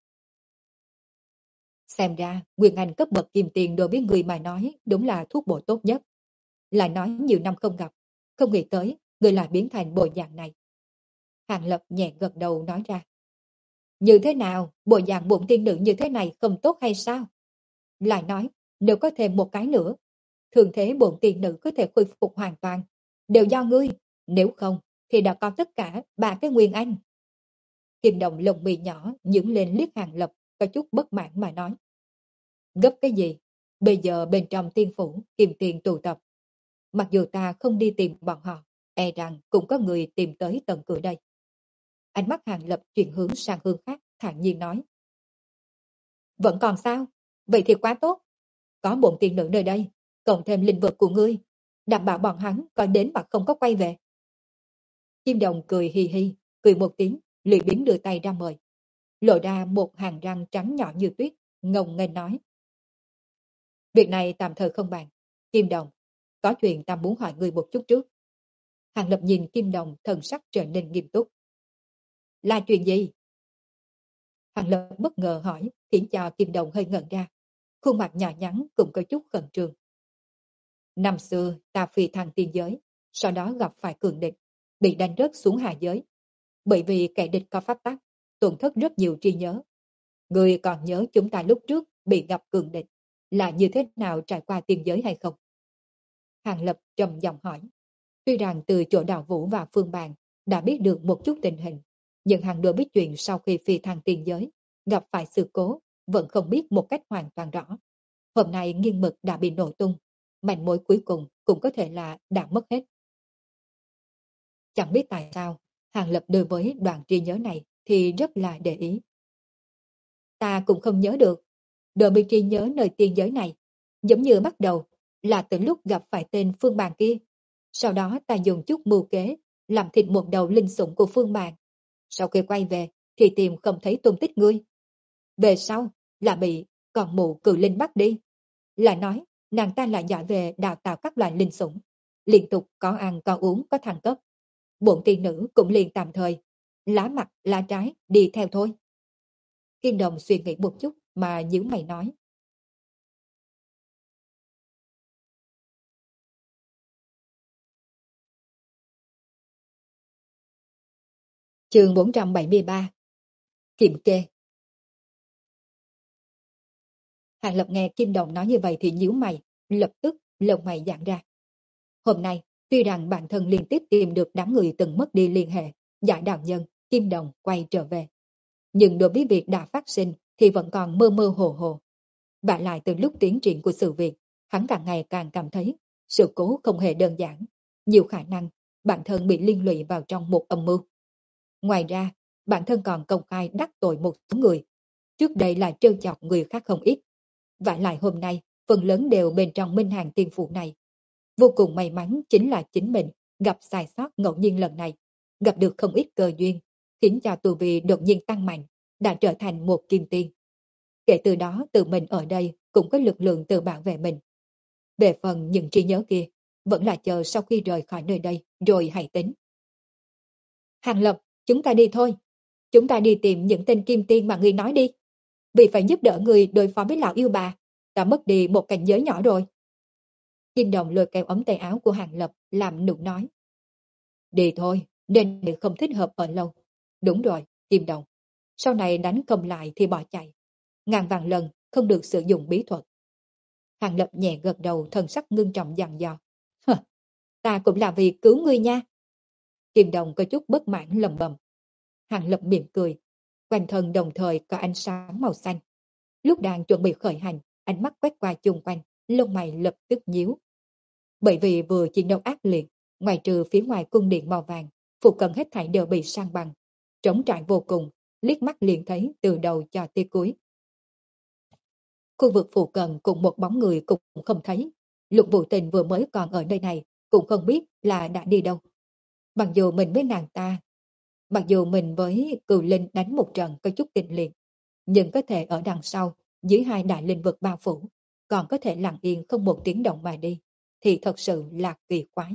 S1: Xem ra, Nguyên Anh cấp bậc kim tiền đối với người mà nói đúng là thuốc bổ tốt nhất. Lại nói nhiều năm không gặp, không nghĩ tới người lại biến thành bộ dạng này. Hàng Lập nhẹ gật đầu nói ra. Như thế nào, bộ dạng bụng tiên nữ như thế này không tốt hay sao? Lại nói, nếu có thêm một cái nữa, thường thế bụng tiên nữ có thể khôi phục hoàn toàn, đều do ngươi, nếu không thì đã có tất cả ba cái Nguyên Anh. Kim Đồng lồng mì nhỏ nhướng lên liếc Hàng Lập, có chút bất mãn mà nói. Gấp cái gì? Bây giờ bên trong tiên phủ, kim tiền tụ tập. Mặc dù ta không đi tìm bọn họ, e rằng cũng có người tìm tới tận cửa đây. Ánh mắt Hàng Lập chuyển hướng sang hướng khác, thản nhiên nói. Vẫn còn sao? Vậy thì quá tốt. Có bổn tiên nữ nơi đây, cộng thêm linh vật của ngươi, đảm bảo bọn hắn có đến mà không có quay về. Kim Đồng cười hì hì, cười một tiếng, lười biếng đưa tay ra mời. Lộ ra một hàng răng trắng nhỏ như tuyết, ngông nghênh nói. Việc này tạm thời không bàn. Kim Đồng, có chuyện ta muốn hỏi ngươi một chút trước. Hàng Lập nhìn Kim Đồng thần sắc trở nên nghiêm túc. Là chuyện gì? Hàng Lập bất ngờ hỏi, khiến cho Kim Đồng hơi ngẩn ra. Khuôn mặt nhỏ nhắn cũng có chút khẩn trương. Năm xưa ta phi thăng tiên giới, sau đó gặp phải cường địch, bị đánh rớt xuống hạ giới. Bởi vì kẻ địch có pháp tắc, tổn thất rất nhiều trí nhớ. Ngươi còn nhớ chúng ta lúc trước bị gặp cường địch là như thế nào trải qua tiên giới hay không? Hàng Lập trầm giọng hỏi. Tuy rằng từ chỗ Đào Vũ và Phương Bàn đã biết được một chút tình hình, nhưng hắn đưa biết chuyện sau khi phi thăng tiên giới, gặp phải sự cố, vẫn không biết một cách hoàn toàn rõ. Hôm nay nghiêng mực đã bị nổ tung, manh mối cuối cùng cũng có thể là đã mất hết. Chẳng biết tại sao, Hàng Lập đối với đoạn trí nhớ này thì rất là để ý. Ta cũng không nhớ được, đoạn bị trí nhớ nơi tiên giới này, giống như bắt đầu là từ lúc gặp phải tên Phương Bàn kia. Sau đó ta dùng chút mưu kế, làm thịt một đầu linh sủng của Phương Bàn. Sau khi quay về, thì tìm không thấy tung tích ngươi. Về sau, là bị còn mụ cự linh bắt đi. Là nói, nàng ta lại giỏi về đào tạo các loại linh sủng. Liên tục có ăn, có uống, có thăng cấp. Bộn tiên nữ cũng liền tạm thời, lá mặt, lá trái, đi theo thôi. Kim Đồng suy nghĩ một chút mà nhíu mày nói. Chương 473. Kiểm kê. Hàng Lập nghe Kim Đồng nói như vậy thì nhíu mày, lập tức lông mày giãn ra. Hôm nay, tuy rằng bản thân liên tiếp tìm được đám người từng mất đi liên hệ, giải đạo nhân, Kim Đồng quay trở về. Nhưng đối với việc đã phát sinh thì vẫn còn mơ mơ hồ hồ. Và lại từ lúc tiến triển của sự việc, hắn càng ngày càng cảm thấy sự cố không hề đơn giản. Nhiều khả năng bản thân bị liên lụy vào trong một âm mưu. Ngoài ra, bản thân còn công khai đắc tội một số người. Trước đây là trêu chọc người khác không ít. Và lại hôm nay, phần lớn đều bên trong minh hàng tiên phụ này. Vô cùng may mắn chính là chính mình gặp sai sót ngẫu nhiên lần này, gặp được không ít cơ duyên, khiến cho tu vi đột nhiên tăng mạnh, đã trở thành một kim tiên. Kể từ đó tự mình ở đây cũng có lực lượng tự bảo vệ mình. Về phần những trí nhớ kia, vẫn là chờ sau khi rời khỏi nơi đây rồi hãy tính. Hàng Lập, chúng ta đi thôi. Chúng ta đi tìm những tên kim tiên mà ngươi nói đi. Vì phải giúp đỡ người đối phó với lão yêu bà, ta mất đi một cảnh giới nhỏ rồi. Kim Đồng lôi kéo ống tay áo của Hàng Lập làm nụ nói. Đi thôi, nên không thích hợp ở lâu. Đúng rồi, Kim Đồng. Sau này đánh không lại thì bỏ chạy. Ngàn vạn lần không được sử dụng bí thuật. Hàng Lập nhẹ gật đầu, thần sắc ngưng trọng dặn dò. Ta cũng là vì cứu ngươi nha. Kim Đồng có chút bất mãn lầm bầm. Hàng Lập mỉm cười, quanh thân đồng thời có ánh sáng màu xanh. Lúc đang chuẩn bị khởi hành, ánh mắt quét qua chung quanh, lông mày lập tức nhíu. Bởi vì vừa chiến đấu ác liệt, ngoài trừ phía ngoài cung điện màu vàng, phụ cận hết thảy đều bị san bằng, trống trải vô cùng, liếc mắt liền thấy từ đầu cho tới cuối. Khu vực phụ cận cùng một bóng người cũng không thấy. Lục Vũ Tình vừa mới còn ở nơi này, cũng không biết là đã đi đâu. Mặc dù mình với nàng ta, mặc dù mình với Cừu Linh đánh một trận có chút kinh liệt, nhưng có thể ở đằng sau, dưới hai đại linh vực bao phủ, còn có thể lặng yên không một tiếng động mà đi, thì thật sự là kỳ quái.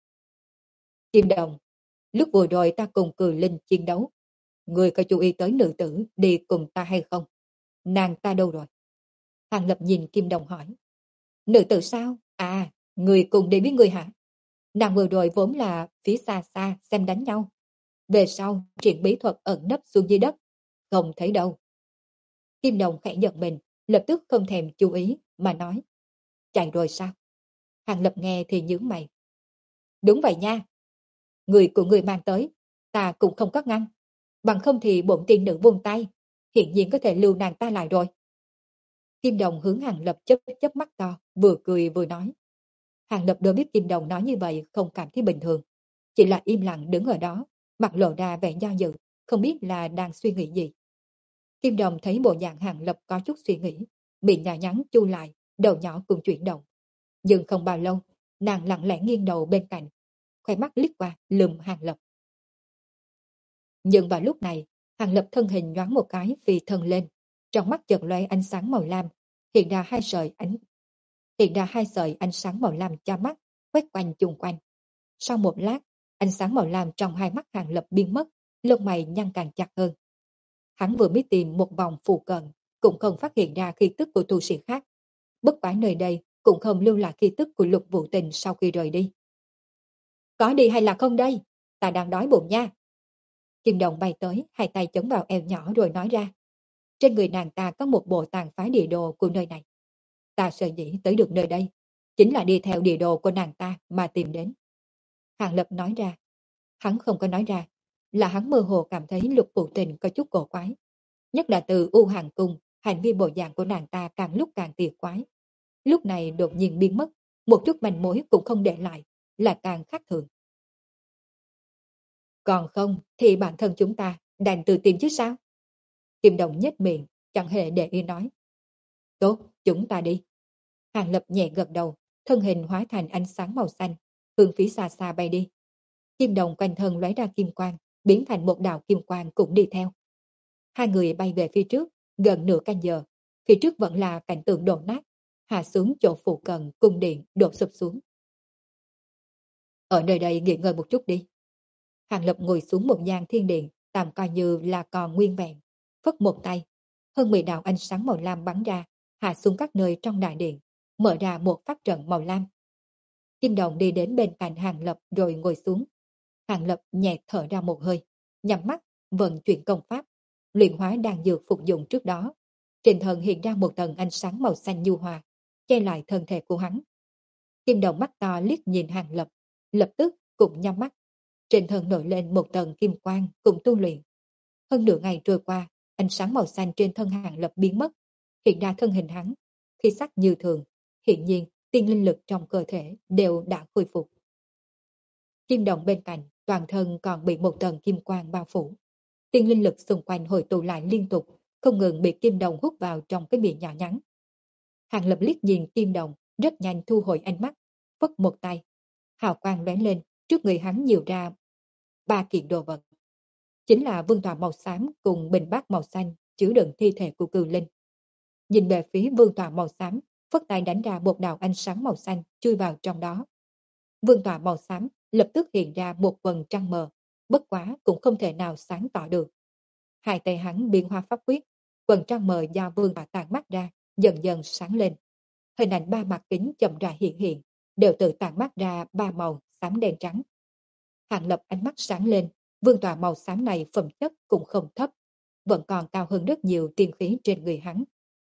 S1: Kim Đồng, lúc vừa rồi ta cùng Cừu Linh chiến đấu, người có chú ý tới nữ tử đi cùng ta hay không? Nàng ta đâu rồi? Hàng Lập nhìn Kim Đồng hỏi. Nữ tử sao? À, người cùng đi với người hả? Nàng vừa rồi vốn là phía xa xa xem đánh nhau. Về sau, triển bí thuật ẩn nấp xuống dưới đất. Không thấy đâu. Kim Đồng khẽ giật mình, lập tức không thèm chú ý, mà nói. Chạy rồi sao? Hàng Lập nghe thì nhướng mày. Đúng vậy nha. Người của người mang tới, ta cũng không có ngăn. Bằng không thì bổn tiên nữ vung tay, hiện nhiên có thể lưu nàng ta lại rồi. Kim Đồng hướng Hàng Lập chớp chớp mắt to, vừa cười vừa nói. Hàng Lập đối biết Kim Đồng nói như vậy không cảm thấy bình thường, chỉ là im lặng đứng ở đó, mặt lộ ra vẻ do dự, không biết là đang suy nghĩ gì. Kim Đồng thấy bộ dạng Hàng Lập có chút suy nghĩ, miệng nhỏ nhắn chu lại, đầu nhỏ cũng chuyển động. Nhưng không bao lâu, nàng lặng lẽ nghiêng đầu bên cạnh, khoe mắt liếc qua lườm Hàng Lập. Nhưng vào lúc này, Hàng Lập thân hình nhoáng một cái phi thân lên, trong mắt chợt lóe ánh sáng màu lam, hiện ra hai sợi ánh sáng màu lam cho mắt, quét quanh chung quanh. Sau một lát, ánh sáng màu lam trong hai mắt Hàng Lập biến mất, lông mày nhăn càng chặt hơn. Hắn vừa mới tìm một vòng phụ cận, cũng không phát hiện ra khí tức của tu sĩ khác. Bất quá nơi đây cũng không lưu lại khí tức của Lục Vũ Tình sau khi rời đi. Có đi hay là không đây? Ta đang đói bụng nha. Kim Đồng bay tới, hai tay chống vào eo nhỏ rồi nói ra. Trên người nàng ta có một bộ tàn phá địa đồ của nơi này. Ta sợ dĩ tới được nơi đây, chính là đi theo địa đồ của nàng ta mà tìm đến. Hàng Lập nói ra. Hắn không có nói ra, là hắn mơ hồ cảm thấy Lục Vũ Tình có chút cổ quái. Nhất là từ U Hàng Cung, hành vi bộ dạng của nàng ta càng lúc càng kỳ quái. Lúc này đột nhiên biến mất, một chút manh mối cũng không để lại, là càng khác thường. Còn không thì bản thân chúng ta đành tự tìm chứ sao? Kim Đồng nhếch miệng, chẳng hề để ý nói. Tốt, chúng ta đi. Hàng Lập nhẹ gật đầu, thân hình hóa thành ánh sáng màu xanh, hướng phía xa xa bay đi. Kim Đồng quanh thân lóe ra kim quang, biến thành một đạo kim quang cũng đi theo. Hai người bay về phía trước, gần nửa canh giờ. Phía trước vẫn là cảnh tượng đổ nát, hạ xuống chỗ phụ cận cung điện đổ sụp xuống. Ở nơi đây nghỉ ngơi một chút đi. Hàng Lập ngồi xuống một gian thiên điện, tạm coi như là còn nguyên vẹn. Phất một tay, hơn 10 đạo ánh sáng màu lam bắn ra, hạ xuống các nơi trong đại điện, mở ra một pháp trận màu lam. Kim Đồng đi đến bên cạnh Hàng Lập rồi ngồi xuống. Hàng Lập nhẹ thở ra một hơi, nhắm mắt, vận chuyển công pháp, luyện hóa đan dược phục dụng trước đó. Trên thân hiện ra một tầng ánh sáng màu xanh nhu hòa, che lại thân thể của hắn. Kim Đồng mắt to liếc nhìn Hàng Lập, lập tức cũng nhắm mắt. Trên thân nổi lên một tầng kim quang cùng tu luyện. Hơn nửa ngày trôi qua, ánh sáng màu xanh trên thân Hàng Lập biến mất, hiện ra thân hình hắn, khí sắc như thường, hiện nhiên tiên linh lực trong cơ thể đều đã khôi phục. Kim Đồng bên cạnh, toàn thân còn bị một tầng kim quang bao phủ. Tiên linh lực xung quanh hồi tụ lại liên tục, không ngừng bị Kim Đồng hút vào trong cái miệng nhỏ nhắn. Hàng Lập liếc nhìn Kim Đồng, rất nhanh thu hồi ánh mắt, phất một tay. Hào quang lóe lên, trước người hắn nhiều ra 3 kiện đồ vật. Chính là vương tọa màu xám cùng bình bát màu xanh chứa đựng thi thể của Cừu Linh. Nhìn về phía vương tọa màu xám, phất tay đánh ra một đạo ánh sáng màu xanh chui vào trong đó. Vương tọa màu xám lập tức hiện ra một vầng trăng mờ, bất quá cũng không thể nào sáng tỏ được. Hai tay hắn biến hóa pháp quyết, vầng trăng mờ do vương tọa tản mắt ra, dần dần sáng lên. Hình ảnh 3 mặt kính chậm rãi hiện hiện, đều tự tản mắt ra 3 màu xám đen trắng. Hàng Lập ánh mắt sáng lên, vương tọa màu xám này phẩm chất cũng không thấp, vẫn còn cao hơn rất nhiều tiên khí trên người hắn.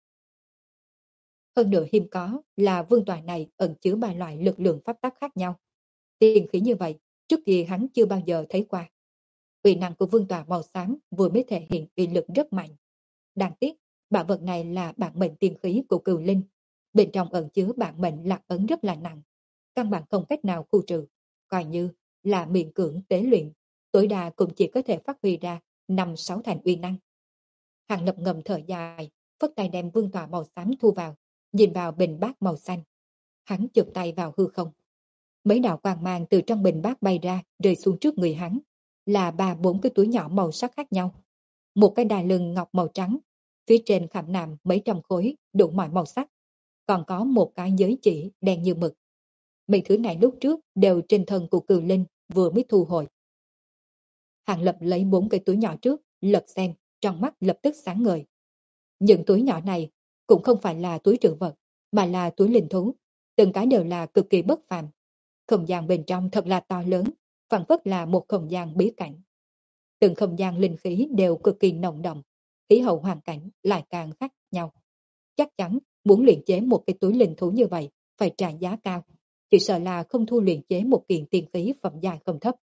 S1: Hơn nữa hiếm có là vương tọa này ẩn chứa 3 loại lực lượng pháp tắc khác nhau. Tiên khí như vậy, trước kia hắn chưa bao giờ thấy qua. Uy năng của vương tọa màu xám vừa mới thể hiện uy lực rất mạnh. Đáng tiếc, bảo vật này là bản mệnh tiên khí của cừu linh. Bên trong ẩn chứa bản mệnh lạc ấn rất là nặng. Căn bản không cách nào khu trừ, coi như là miễn cưỡng tế luyện, tối đa cũng chỉ có thể phát huy ra 5-6 thành uy năng. Hàng Lập ngầm thở dài, phất tay đem vương tọa màu xám thu vào, nhìn vào bình bát màu xanh. Hắn chụp tay vào hư không. Mấy đạo quang mang từ trong bình bát bay ra, rơi xuống trước người hắn, là 3-4 cái túi nhỏ màu sắc khác nhau. Một cái đai lưng ngọc màu trắng, phía trên khảm nạm mấy trăm khối đủ mọi màu sắc, còn có một cái giới chỉ đen như mực. Mấy thứ này lúc trước đều trên thân của cừu linh vừa mới thu hồi. Hàng Lập lấy 4 cái túi nhỏ trước, lật xem, trong mắt lập tức sáng ngời. Những túi nhỏ này cũng không phải là túi trữ vật, mà là túi linh thú. Từng cái đều là cực kỳ bất phàm. Không gian bên trong thật là to lớn, phảng phất là một không gian bí cảnh. Từng không gian linh khí đều cực kỳ nồng đậm, khí hậu hoàn cảnh lại càng khác nhau. Chắc chắn muốn luyện chế một cái túi linh thú như vậy phải trả giá cao, chỉ sợ là không thua luyện chế một kiện tiên khí phẩm giai không thấp.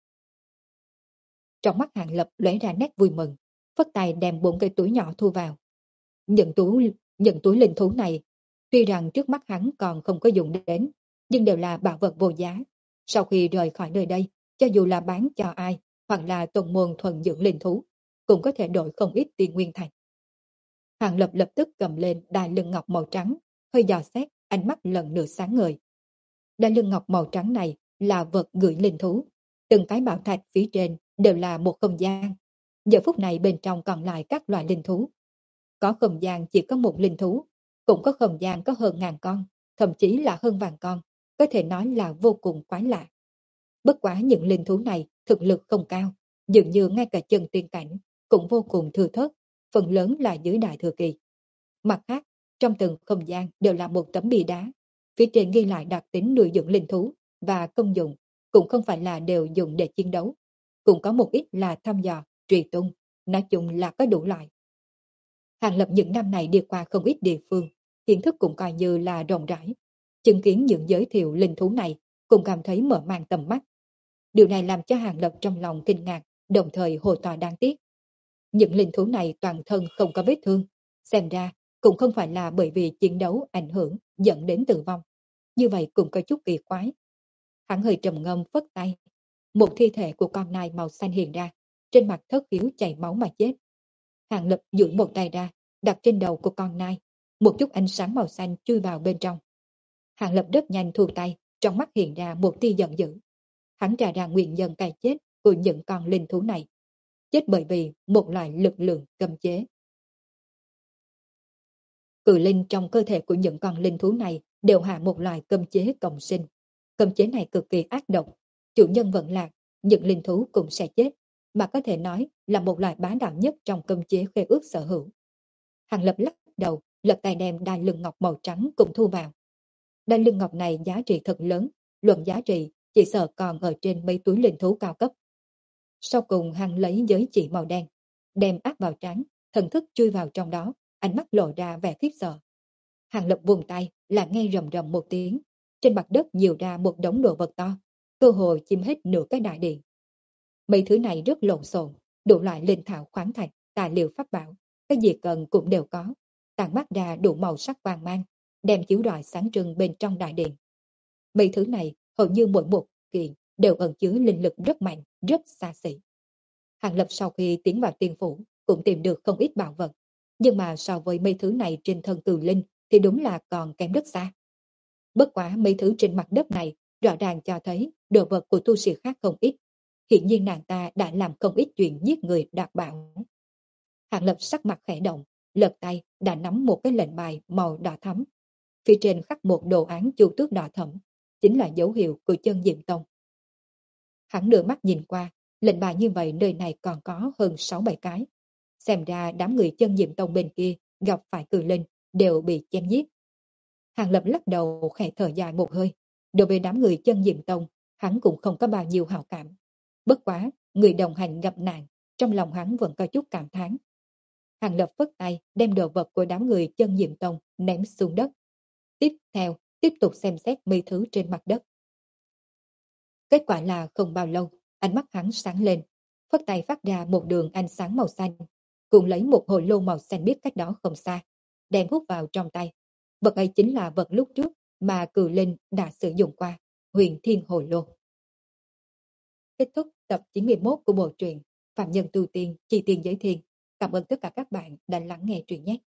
S1: Trong mắt Hàng Lập lóe ra nét vui mừng, phất tay đem 4 cái túi nhỏ thu vào. Những túi linh thú này, tuy rằng trước mắt hắn còn không có dùng đến, nhưng đều là bảo vật vô giá. Sau khi rời khỏi nơi đây, cho dù là bán cho ai, hoặc là tông môn thuần dưỡng linh thú, cũng có thể đổi không ít tiền nguyên thành. Hàng Lập lập tức cầm lên đai lưng ngọc màu trắng, hơi dò xét, ánh mắt lần nữa sáng ngời. Đai lưng ngọc màu trắng này là vật gửi linh thú. Từng cái bảo thạch phía trên đều là một không gian. Giờ phút này bên trong còn lại các loại linh thú. Có không gian chỉ có một linh thú, cũng có không gian có hơn ngàn con, thậm chí là hơn vạn con, có thể nói là vô cùng quái lạ. Bất quá những linh thú này thực lực không cao, dường như ngay cả chân tiên cảnh cũng vô cùng thừa thớt, phần lớn là dưới đại thừa kỳ. Mặt khác, trong từng không gian đều là một tấm bia đá, phía trên ghi lại đặc tính nuôi dưỡng linh thú và công dụng, cũng không phải là đều dùng để chiến đấu, cũng có một ít là thăm dò, truy tung, nói chung là có đủ loại. Hàng Lập những năm này đi qua không ít địa phương, kiến thức cũng coi như là rộng rãi. Chứng kiến những giới thiệu linh thú này cũng cảm thấy mở mang tầm mắt. Điều này làm cho Hàng Lập trong lòng kinh ngạc, đồng thời hồi tòa đáng tiếc. Những linh thú này toàn thân không có vết thương, xem ra cũng không phải là bởi vì chiến đấu ảnh hưởng dẫn đến tử vong. Như vậy cũng có chút kỳ quái. Hắn hơi trầm ngâm phất tay. Một thi thể của con nai màu xanh hiện ra, trên mặt thất khiếu chảy máu mà chết. Hàng Lập duỗi một tay ra, đặt trên đầu của con nai. Một chút ánh sáng màu xanh chui vào bên trong. Hàng Lập rất nhanh thu tay, trong mắt hiện ra một tia giận dữ. Hắn trả ra nguyên nhân cái chết của những con linh thú này. Chết bởi vì một loại lực lượng cấm chế. Cự linh trong cơ thể của những con linh thú này đều hạ một loại cấm chế cộng sinh. Cấm chế này cực kỳ ác độc. Chủ nhân vận lạc, những linh thú cũng sẽ chết, mà có thể nói là một loại bá đạo nhất trong cấm chế khế ước sở hữu. Hàng Lập lắc đầu, lật tay đem đai lưng ngọc màu trắng cùng thu vào. Đai lưng ngọc này giá trị thật lớn, luận giá trị chỉ sợ còn ở trên mấy túi linh thú cao cấp. Sau cùng hắn lấy giới chỉ màu đen, đem áp vào trán, thần thức chui vào trong đó, ánh mắt lộ ra vẻ khiếp sợ. Hàng Lập vùng tay là nghe rầm rầm một tiếng, trên mặt đất nhiều ra một đống đồ vật to, cơ hồ chiếm hết nửa cái đại điện. Mấy thứ này rất lộn xộn, đủ loại linh thảo khoáng thạch, tài liệu pháp bảo, cái gì cần cũng đều có, tàn mắt ra đủ màu sắc vàng mang, đem chiếu rọi sáng trưng bên trong đại điện. Mấy thứ này hầu như mỗi một kiện đều ẩn chứa linh lực rất mạnh, rất xa xỉ. Hàng Lập sau khi tiến vào tiên phủ cũng tìm được không ít bảo vật, nhưng mà so với mấy thứ này trên thân cừu linh thì đúng là còn kém rất xa. Bất quá mấy thứ trên mặt đất này rõ ràng cho thấy đồ vật của tu sĩ khác không ít. Hiện nhiên nàng ta đã làm không ít chuyện giết người đoạt bảo. Hàng Lập sắc mặt khẽ động, lật tay đã nắm một cái lệnh bài màu đỏ thắm. Phía trên khắc một đồ án chu tước đỏ thẫm, chính là dấu hiệu của chân Diệm Tông. Hắn đưa mắt nhìn qua, lệnh bài như vậy nơi này còn có hơn 6-7 cái. Xem ra đám người chân Diệm Tông bên kia gặp phải cự linh đều bị chém giết. Hàng Lập lắc đầu khẽ thở dài một hơi. Đối với đám người chân Diệm Tông, hắn cũng không có bao nhiêu hảo cảm. Bất quá, người đồng hành gặp nạn, trong lòng hắn vẫn có chút cảm thán. Hàng Lập phất tay đem đồ vật của đám người chân Diệm Tông ném xuống đất. Tiếp theo, tiếp tục xem xét mấy thứ trên mặt đất. Kết quả là không bao lâu, ánh mắt hắn sáng lên, phất tay phát ra một đường ánh sáng màu xanh, cùng lấy một hồ lô màu xanh biếc cách đó không xa, đem hút vào trong tay. Vật ấy chính là vật lúc trước mà Cự Linh đã sử dụng qua, Huyền Thiên Hồ Lô. Kết thúc tập 91 của bộ truyện Phạm Nhân Tu Tiên, Chi Tiên Giới Thiên. Cảm ơn tất cả các bạn đã lắng nghe truyện nhé.